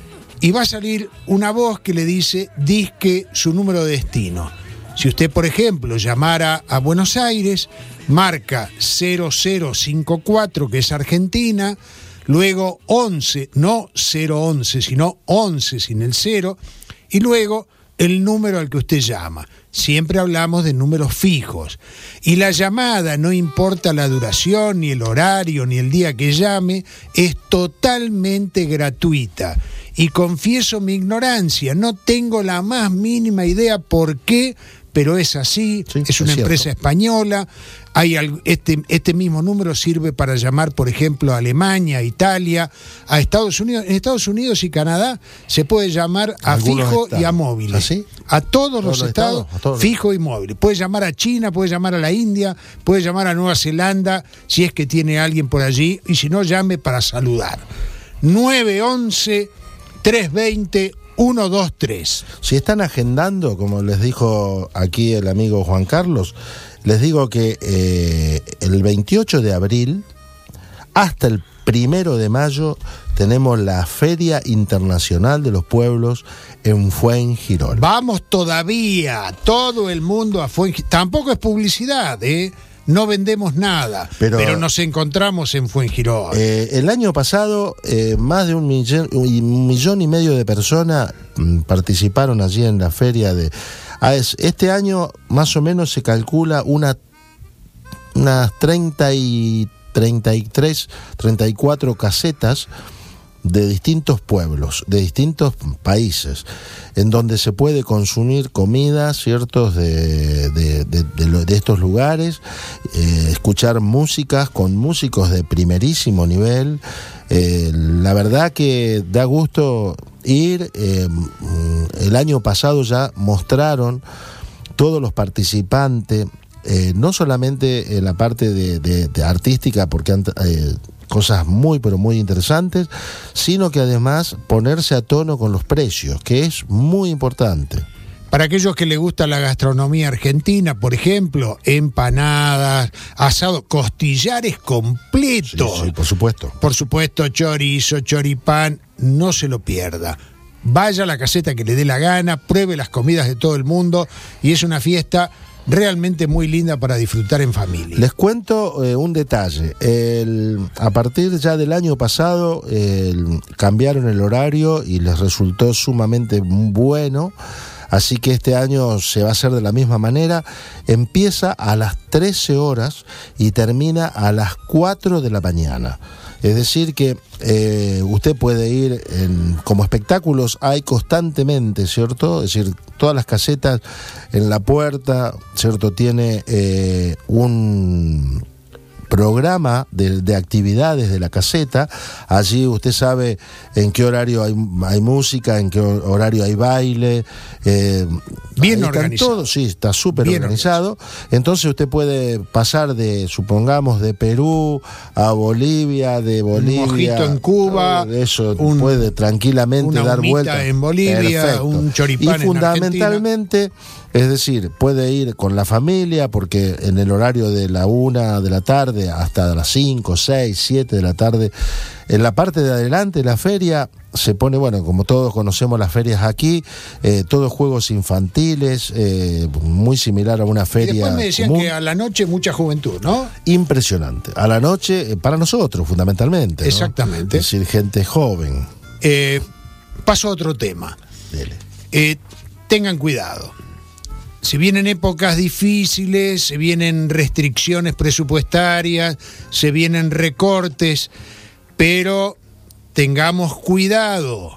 y va a salir una voz que le dice disque su número de destino. Si usted, por ejemplo, llamara a Buenos Aires, marca cero cero cinco cuatro, que es Argentina, luego once, no cero once, sino once sin el cero, y luego el número al que usted llama. Siempre hablamos de números fijos. Y la llamada, no importa la duración, ni el horario, ni el día que llame, es totalmente gratuita. Y confieso mi ignorancia, no tengo la más mínima idea por qué, pero es así, sí, es una es empresa cierto. española. Hay al- este, este mismo número sirve para llamar, por ejemplo, a Alemania, a Italia, a Estados Unidos. En Estados Unidos y Canadá se puede llamar a Algunos fijo estados. y a móviles. ¿Ah, sí? A todos, ¿Todos los los estados, estados? A todos los- fijo y móvil. Puede llamar a China, puede llamar a la India, puede llamar a Nueva Zelanda, si es que tiene alguien por allí, y si no, llame para saludar. nueve once, tres veinte, uno dos tres. Si están agendando, como les dijo aquí el amigo Juan Carlos, les digo que eh, el veintiocho de abril hasta el primero de mayo tenemos la Feria Internacional de los Pueblos en Fuengirola. Vamos todavía, todo el mundo a Fuengirola. Tampoco es publicidad, ¿eh? No vendemos nada, pero, Pero- nos encontramos en Fuengirola. Eh, el año pasado, eh, más de un millón, un millón y medio de personas mm, participaron allí en la feria de. Ah, es- este año, más o menos, se calcula una unas treinta y treinta y tres, treinta y cuatro casetas de distintos pueblos, de distintos países, en donde se puede consumir comida, ciertos de, de, de, de, lo- de estos lugares, eh, escuchar músicas con músicos de primerísimo nivel. Eh, la verdad que da gusto ir. Eh, el año pasado ya mostraron todos los participantes, eh, no solamente en la parte de, de, de artística, porque han eh, cosas muy pero muy interesantes, sino que además ponerse a tono con los precios, que es muy importante. Para aquellos que les gusta la gastronomía argentina, por ejemplo, empanadas, asado, costillares completos. Sí, sí, por supuesto. Por supuesto, chorizo, choripán, no se lo pierda. Vaya a la caseta que le dé la gana, pruebe las comidas de todo el mundo y es una fiesta realmente muy linda para disfrutar en familia. Les cuento eh, un detalle. El, a partir ya del año pasado el, cambiaron el horario y les resultó sumamente bueno. Así que este año se va a hacer de la misma manera. Empieza a las trece horas y termina a las cuatro de la mañana. Es decir que eh, usted puede ir, en, como espectáculos hay constantemente, ¿cierto? Es decir, todas las casetas en la puerta, ¿cierto? Tiene eh, un programa de, de actividades de la caseta. Allí usted sabe en qué horario hay, hay música, en qué horario hay baile. Eh, Bien ahí están organizado. todos, sí, está súper Bien organizado. Entonces usted puede pasar de, supongamos, de Perú a Bolivia, de Bolivia. Un mojito en Cuba, todo eso un- puede tranquilamente una dar humita vuelta. en Bolivia, Perfecto. un choripán Y en fundamentalmente, es decir, puede ir con la familia, porque en el horario de la una de la tarde hasta las cinco, seis, siete de la tarde, en la parte de adelante de la feria se pone, bueno, como todos conocemos las ferias aquí, eh, todos juegos infantiles, eh, muy similar a una Y feria después me decían común. que a la noche mucha juventud, ¿no? Impresionante. A la noche, eh, para nosotros, fundamentalmente, ¿no? Exactamente. Es decir, gente joven. Eh, paso a otro tema. Dele. Eh, tengan cuidado. Se vienen épocas difíciles, se vienen restricciones presupuestarias, se vienen recortes, pero tengamos cuidado.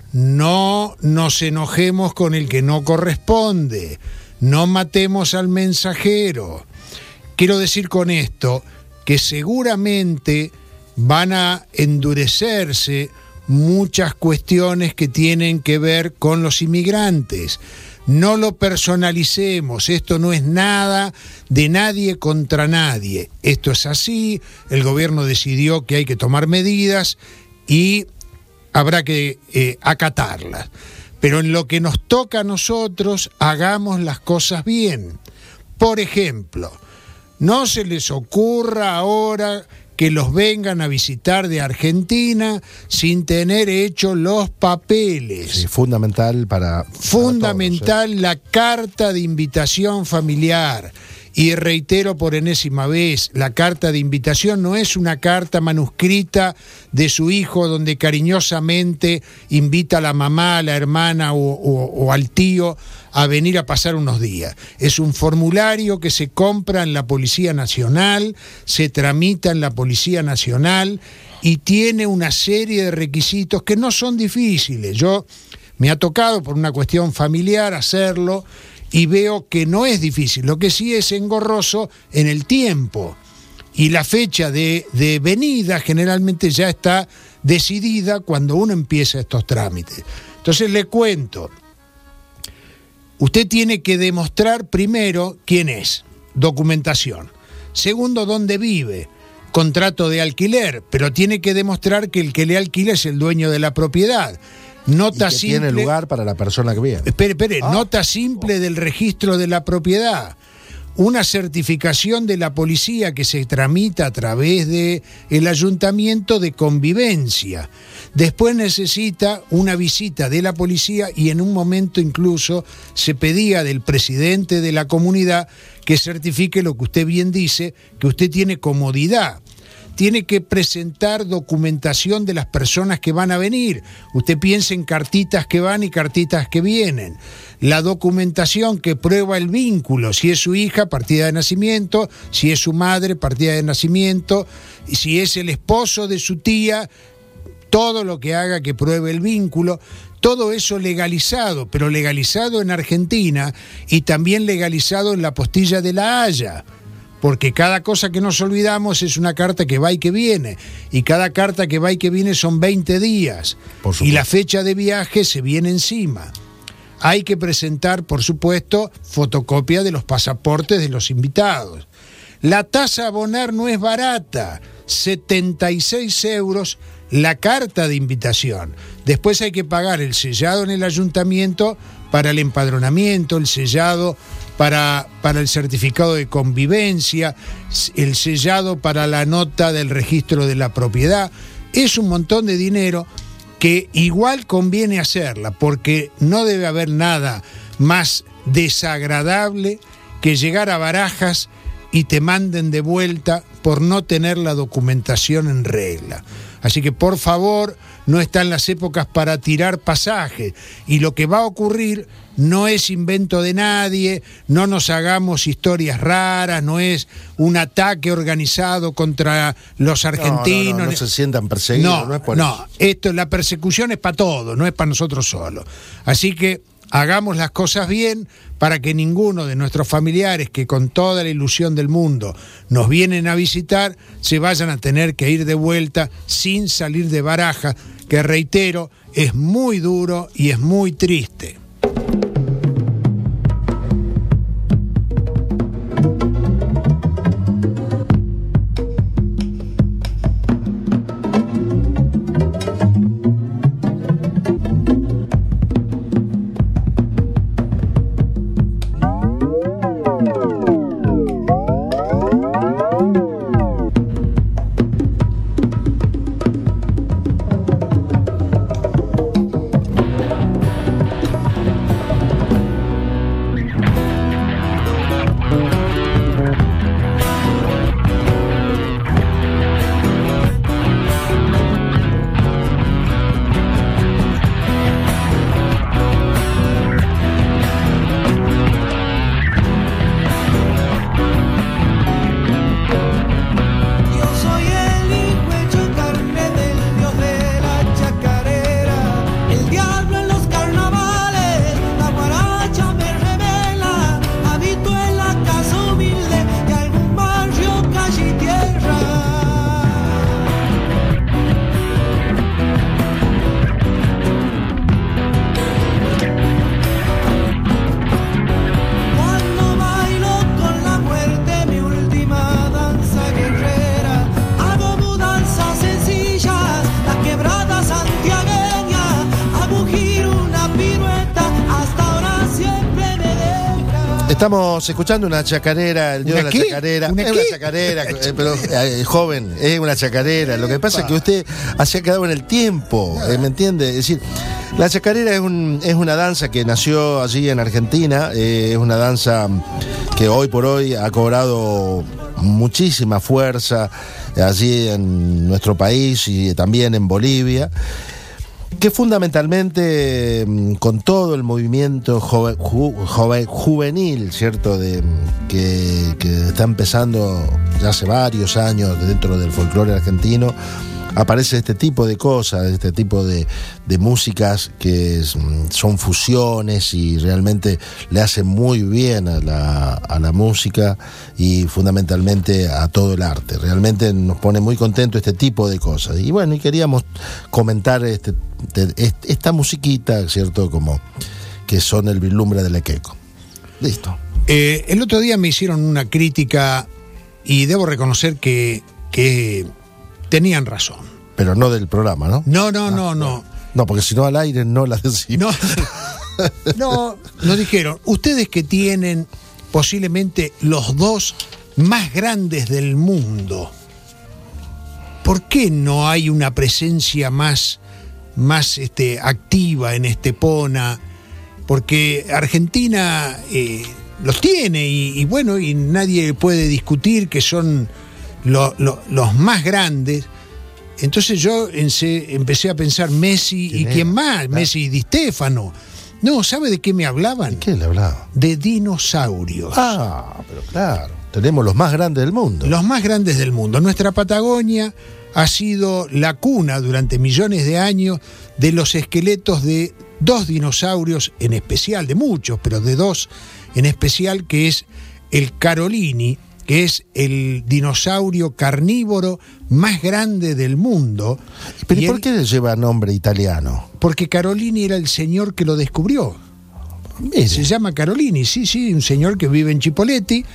No nos enojemos con el que no corresponde. No matemos al mensajero. Quiero decir con esto, que seguramente van a endurecerse muchas cuestiones que tienen que ver con los inmigrantes. No lo personalicemos, esto no es nada de nadie contra nadie. Esto es así, el gobierno decidió que hay que tomar medidas y habrá que eh, acatarlas. Pero en lo que nos toca a nosotros, hagamos las cosas bien. Por ejemplo, no se les ocurra ahora que los vengan a visitar de Argentina sin tener hechos los papeles. Sí, fundamental para... Fundamental para todos, ¿eh? La carta de invitación familiar. Y reitero por enésima vez, la carta de invitación no es una carta manuscrita de su hijo donde cariñosamente invita a la mamá, a la hermana o, o, o al tío a venir a pasar unos días. Es un formulario que se compra en la Policía Nacional, se tramita en la Policía Nacional y tiene una serie de requisitos que no son difíciles. Yo me ha tocado por una cuestión familiar hacerlo y veo que no es difícil, lo que sí es engorroso en el tiempo. Y la fecha de, de venida generalmente ya está decidida cuando uno empieza estos trámites. Entonces le cuento, usted tiene que demostrar primero quién es, documentación. Segundo, dónde vive, contrato de alquiler, pero tiene que demostrar que el que le alquila es el dueño de la propiedad. Nota y que simple, tiene lugar para la persona que viene. Espere, espere, Ah. nota simple del registro de la propiedad. Una certificación de la policía que se tramita a través de el ayuntamiento de convivencia. Después necesita una visita de la policía y en un momento incluso se pedía del presidente de la comunidad que certifique lo que usted bien dice, que usted tiene comodidad. Tiene que presentar documentación de las personas que van a venir. Usted piensa en cartitas que van y cartitas que vienen. La documentación que prueba el vínculo, si es su hija, partida de nacimiento, si es su madre, partida de nacimiento, y si es el esposo de su tía, todo lo que haga que pruebe el vínculo. Todo eso legalizado, pero legalizado en Argentina y también legalizado en la postilla de La Haya. Porque cada cosa que nos olvidamos es una carta que va y que viene, y cada carta que va y que viene son veinte días, Por supuesto. y la fecha de viaje se viene encima. Hay que presentar, por supuesto, fotocopia de los pasaportes de los invitados. La tasa a abonar no es barata, setenta y seis euros la carta de invitación. Después hay que pagar el sellado en el ayuntamiento para el empadronamiento, el sellado para, para el certificado de convivencia, el sellado para la nota del registro de la propiedad. Es un montón de dinero que igual conviene hacerla, porque no debe haber nada más desagradable que llegar a Barajas y te manden de vuelta por no tener la documentación en regla. Así que por favor, no están las épocas para tirar pasajes, y lo que va a ocurrir no es invento de nadie, no nos hagamos historias raras, no es un ataque organizado contra los argentinos. No, no, no, no se sientan perseguidos, no, No, es por no, eso. esto, la persecución es para todos, no es para nosotros solos. Así que hagamos las cosas bien para que ninguno de nuestros familiares que con toda la ilusión del mundo nos vienen a visitar se vayan a tener que ir de vuelta sin salir de Barajas, que reitero, es muy duro y es muy triste. Estamos escuchando una chacarera, el dios de ¿Una la qué? chacarera. ¿Una es qué? una chacarera, eh, pero eh, joven, es una chacarera. Lo que pasa es que usted se ha quedado en el tiempo, eh, ¿me entiende? Es decir, la chacarera es, un, es una danza que nació allí en Argentina, eh, es una danza que hoy por hoy ha cobrado muchísima fuerza allí en nuestro país y también en Bolivia, que fundamentalmente con todo el movimiento joven, ju, joven, juvenil, ¿cierto? De, que, que está empezando ya hace varios años dentro del folclore argentino, aparece este tipo de cosas, este tipo de, de músicas que es, son fusiones y realmente le hacen muy bien a la, a la música y fundamentalmente a todo el arte. Realmente nos pone muy contento este tipo de cosas. Y bueno, y queríamos comentar este, este, esta musiquita, ¿cierto? Como que son el vislumbre del Equeco. Listo. Eh, el otro día me hicieron una crítica y debo reconocer que, que tenían razón. Pero no del programa, ¿no? No, no, Ah, no, no. No, porque si no al aire no la decimos. No, no, nos dijeron, ustedes que tienen posiblemente los dos más grandes del mundo, ¿por qué no hay una presencia más, más este, activa en Estepona? Porque Argentina eh, los tiene y, y bueno, y nadie puede discutir que son lo, lo, los más grandes. Entonces yo ense, empecé a pensar Messi y quién más, claro. Messi y Di Stéfano. No, ¿sabe de qué me hablaban? ¿De qué le hablaban? De dinosaurios. Ah, pero claro, tenemos los más grandes del mundo. Los más grandes del mundo. Nuestra Patagonia ha sido la cuna durante millones de años de los esqueletos de dos dinosaurios en especial, de muchos, pero de dos en especial, que es el Carolini, que es el dinosaurio carnívoro más grande del mundo. ¿Pero y por él, qué le lleva nombre italiano? Porque Carolini era el señor que lo descubrió. Mire. Se llama Carolini, sí, sí, un señor que vive en Chipoleti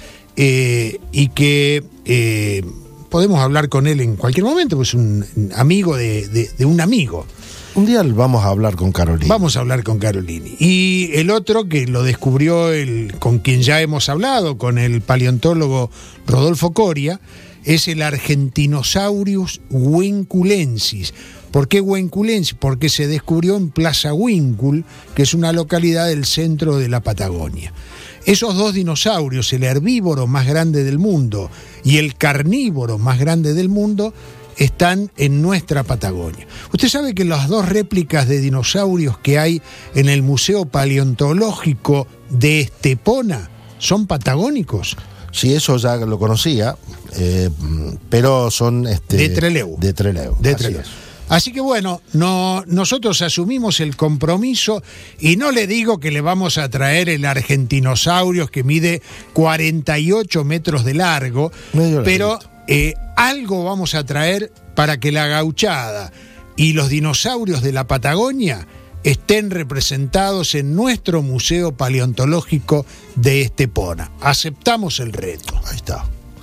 eh, y que eh, podemos hablar con él en cualquier momento, pues un amigo de, de, de un amigo. Un día vamos a hablar con Carolini. Vamos a hablar con Carolini. Y el otro que lo descubrió, el, con quien ya hemos hablado, con el paleontólogo Rodolfo Coria, es el Argentinosaurus huinculensis. ¿Por qué huinculensis? Porque se descubrió en Plaza Huíncul, que es una localidad del centro de la Patagonia. Esos dos dinosaurios, el herbívoro más grande del mundo y el carnívoro más grande del mundo, están en nuestra Patagonia. Usted sabe que las dos réplicas de dinosaurios que hay en el Museo Paleontológico de Estepona son patagónicos. Sí, eso ya lo conocía, eh, pero son... Este, de Trelew. De Trelew. De Así Trelew. es. Así que bueno, no, nosotros asumimos el compromiso y no le digo que le vamos a traer el Argentinosaurios que mide cuarenta y ocho metros de largo, Medio pero... larguito. Eh, algo vamos a traer para que la gauchada y los dinosaurios de la Patagonia estén representados en nuestro Museo Paleontológico de Estepona. Aceptamos el reto. Ahí está.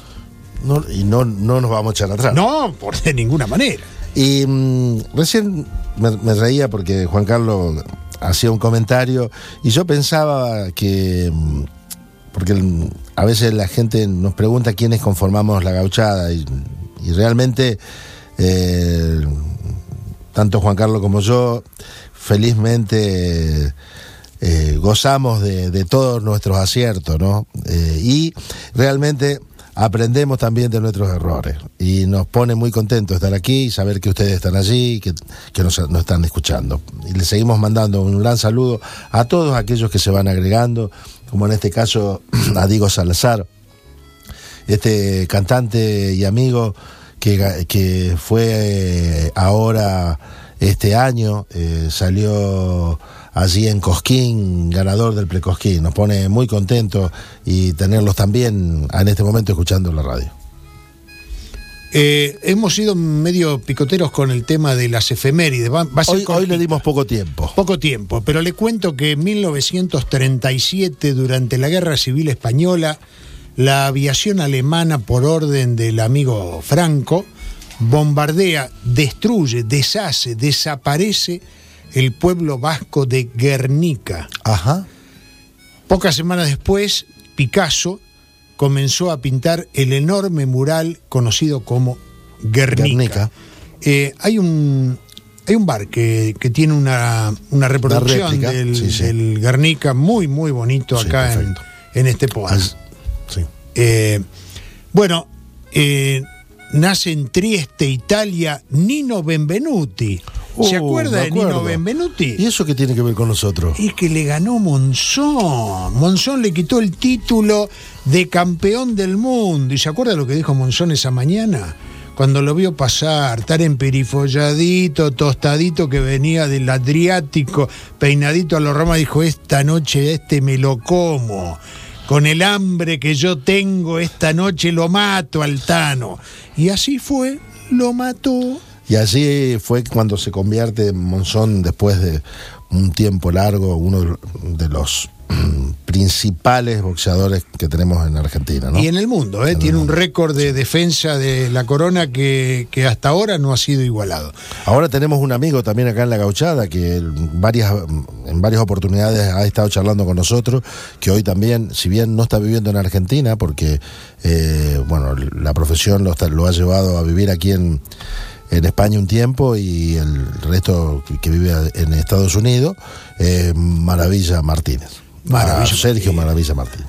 No, y no, no nos vamos a echar atrás. No, por de ninguna manera. Y mmm, recién me, me reía porque Juan Carlos hacía un comentario y yo pensaba que... Porque a veces la gente nos pregunta quiénes conformamos la gauchada y, y realmente eh, tanto Juan Carlos como yo felizmente eh, gozamos de, de todos nuestros aciertos, ¿no? Eh, y realmente aprendemos también de nuestros errores y nos pone muy contentos estar aquí y saber que ustedes están allí, que, que nos, nos están escuchando. Y les seguimos mandando un gran saludo a todos aquellos que se van agregando, como en este caso a Diego Salazar, este cantante y amigo que, que fue ahora este año, eh, salió allí en Cosquín, ganador del Precosquín. Nos pone muy contentos y tenerlos también en este momento escuchando la radio. Eh, hemos sido medio picoteros con el tema de las efemérides. Va, va a ser hoy, hoy le dimos poco tiempo. Poco tiempo, pero le cuento que en mil novecientos treinta y siete, durante la Guerra Civil Española, la aviación alemana, por orden del amigo Franco, bombardea, destruye, deshace, desaparece el pueblo vasco de Guernica. Ajá. Pocas semanas después Picasso comenzó a pintar el enorme mural conocido como Guernica. Guernica. Eh, hay un hay un bar que, que tiene una, una reproducción réplica, del, sí, sí. del Guernica muy, muy bonito Sí, acá en, perfecto. en Estepona. As- sí. Eh, bueno, eh, nace en Trieste, Italia, Nino Benvenuti. ¿Se Uh, acuerda me de Nino acuerdo. Benvenuti? ¿Y eso qué tiene que ver con nosotros? Es que le ganó Monzón. Monzón le quitó el título de campeón del mundo. ¿Y se acuerda lo que dijo Monzón esa mañana? Cuando lo vio pasar, estar emperifolladito, tostadito, que venía del Adriático, peinadito a los Roma, dijo: esta noche este me lo como. Con el hambre que yo tengo, esta noche lo mato al Tano. Y así fue, lo mató. Y así fue cuando se convierte en Monzón, después de un tiempo largo, uno de los principales boxeadores que tenemos en Argentina, ¿no? Y en el mundo, ¿eh? En Tiene el un mundo. récord de defensa de la corona que, que hasta ahora no ha sido igualado. Ahora tenemos un amigo también acá en La Gauchada que varias, en varias oportunidades ha estado charlando con nosotros, que hoy también, si bien no está viviendo en Argentina, porque eh, bueno, la profesión lo, está- lo ha llevado a vivir aquí en, en España un tiempo y el resto que, que vive en Estados Unidos, eh, Maravilla Martínez. Maravilla Ah, Sergio Martínez. Maravilla Martínez.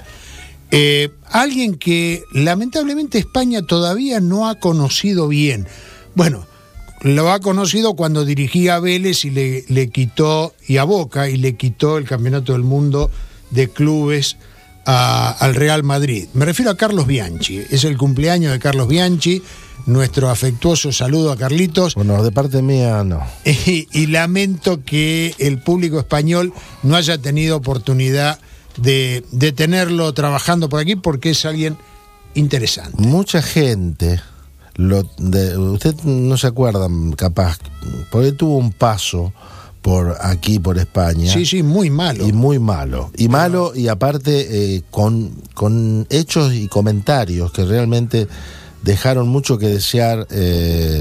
Eh, alguien que lamentablemente España todavía no ha conocido bien. Bueno, lo ha conocido cuando dirigía a Vélez y le, le quitó, y a Boca, y le quitó el campeonato del mundo de clubes a- al Real Madrid. Me refiero a Carlos Bianchi. Es el cumpleaños de Carlos Bianchi. Nuestro afectuoso saludo a Carlitos. Bueno, de parte mía, no. Y, y lamento que el público español no haya tenido oportunidad de, de tenerlo trabajando por aquí, porque es alguien interesante. Mucha gente, lo, de, usted no se acuerda, capaz, porque tuvo un paso por aquí, por España. Sí, sí, muy malo. Y muy malo. Y malo, y aparte, eh, con, con hechos y comentarios que realmente dejaron mucho que desear eh,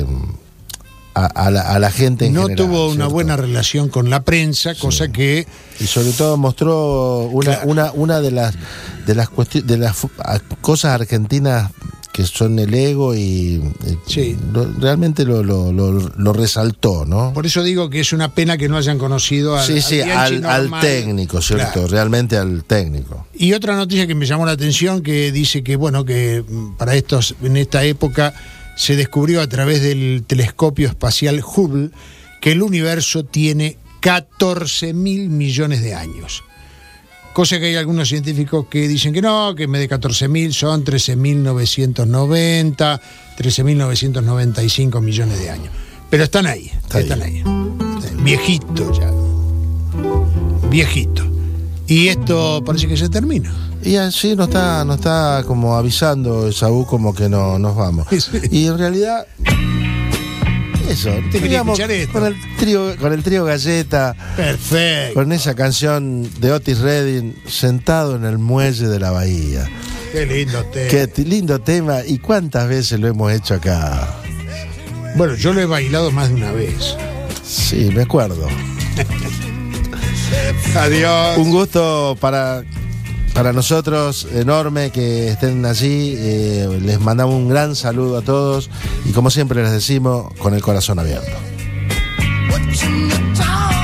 a, a, la, a la gente en No general, tuvo una ¿cierto? buena relación con la prensa, cosa que Y sobre todo mostró una, Claro. una, una de las de las cuesti- de las fu- a- cosas argentinas que son el ego y eh, Sí. lo- realmente lo, lo, lo, lo resaltó, ¿no? por eso digo que es una pena que no hayan conocido al, Sí, sí, Bianchi al, al normal. técnico, ¿cierto? Claro. Realmente al técnico. Y otra noticia que me llamó la atención, que dice que, bueno, que mm, para estos, en esta época se descubrió a través del telescopio espacial Hubble que el universo tiene catorce mil millones de años. Cosa que hay algunos científicos que dicen que no, que en vez de catorce mil son trece mil novecientos noventa, trece mil novecientos noventa y cinco millones de años. Pero están ahí, Está están ahí. ahí. Viejito ya. Viejito. Y esto parece que se termina. Y así nos está, nos está como avisando Saúl como que no nos vamos. Sí. Y en realidad, eso, quería digamos, escuchar esto. con el trío, con el trío Galleta, Perfecto. con esa canción de Otis Redding, sentado en el muelle de la bahía. Qué lindo tema. Qué t- lindo tema, y cuántas veces lo hemos hecho acá. Bueno, yo lo he bailado más de una vez. Sí, me acuerdo. Adiós. Un gusto para, para nosotros enorme que estén allí. Eh, les mandamos un gran saludo a todos y como siempre les decimos, con el corazón abierto. Watching the town.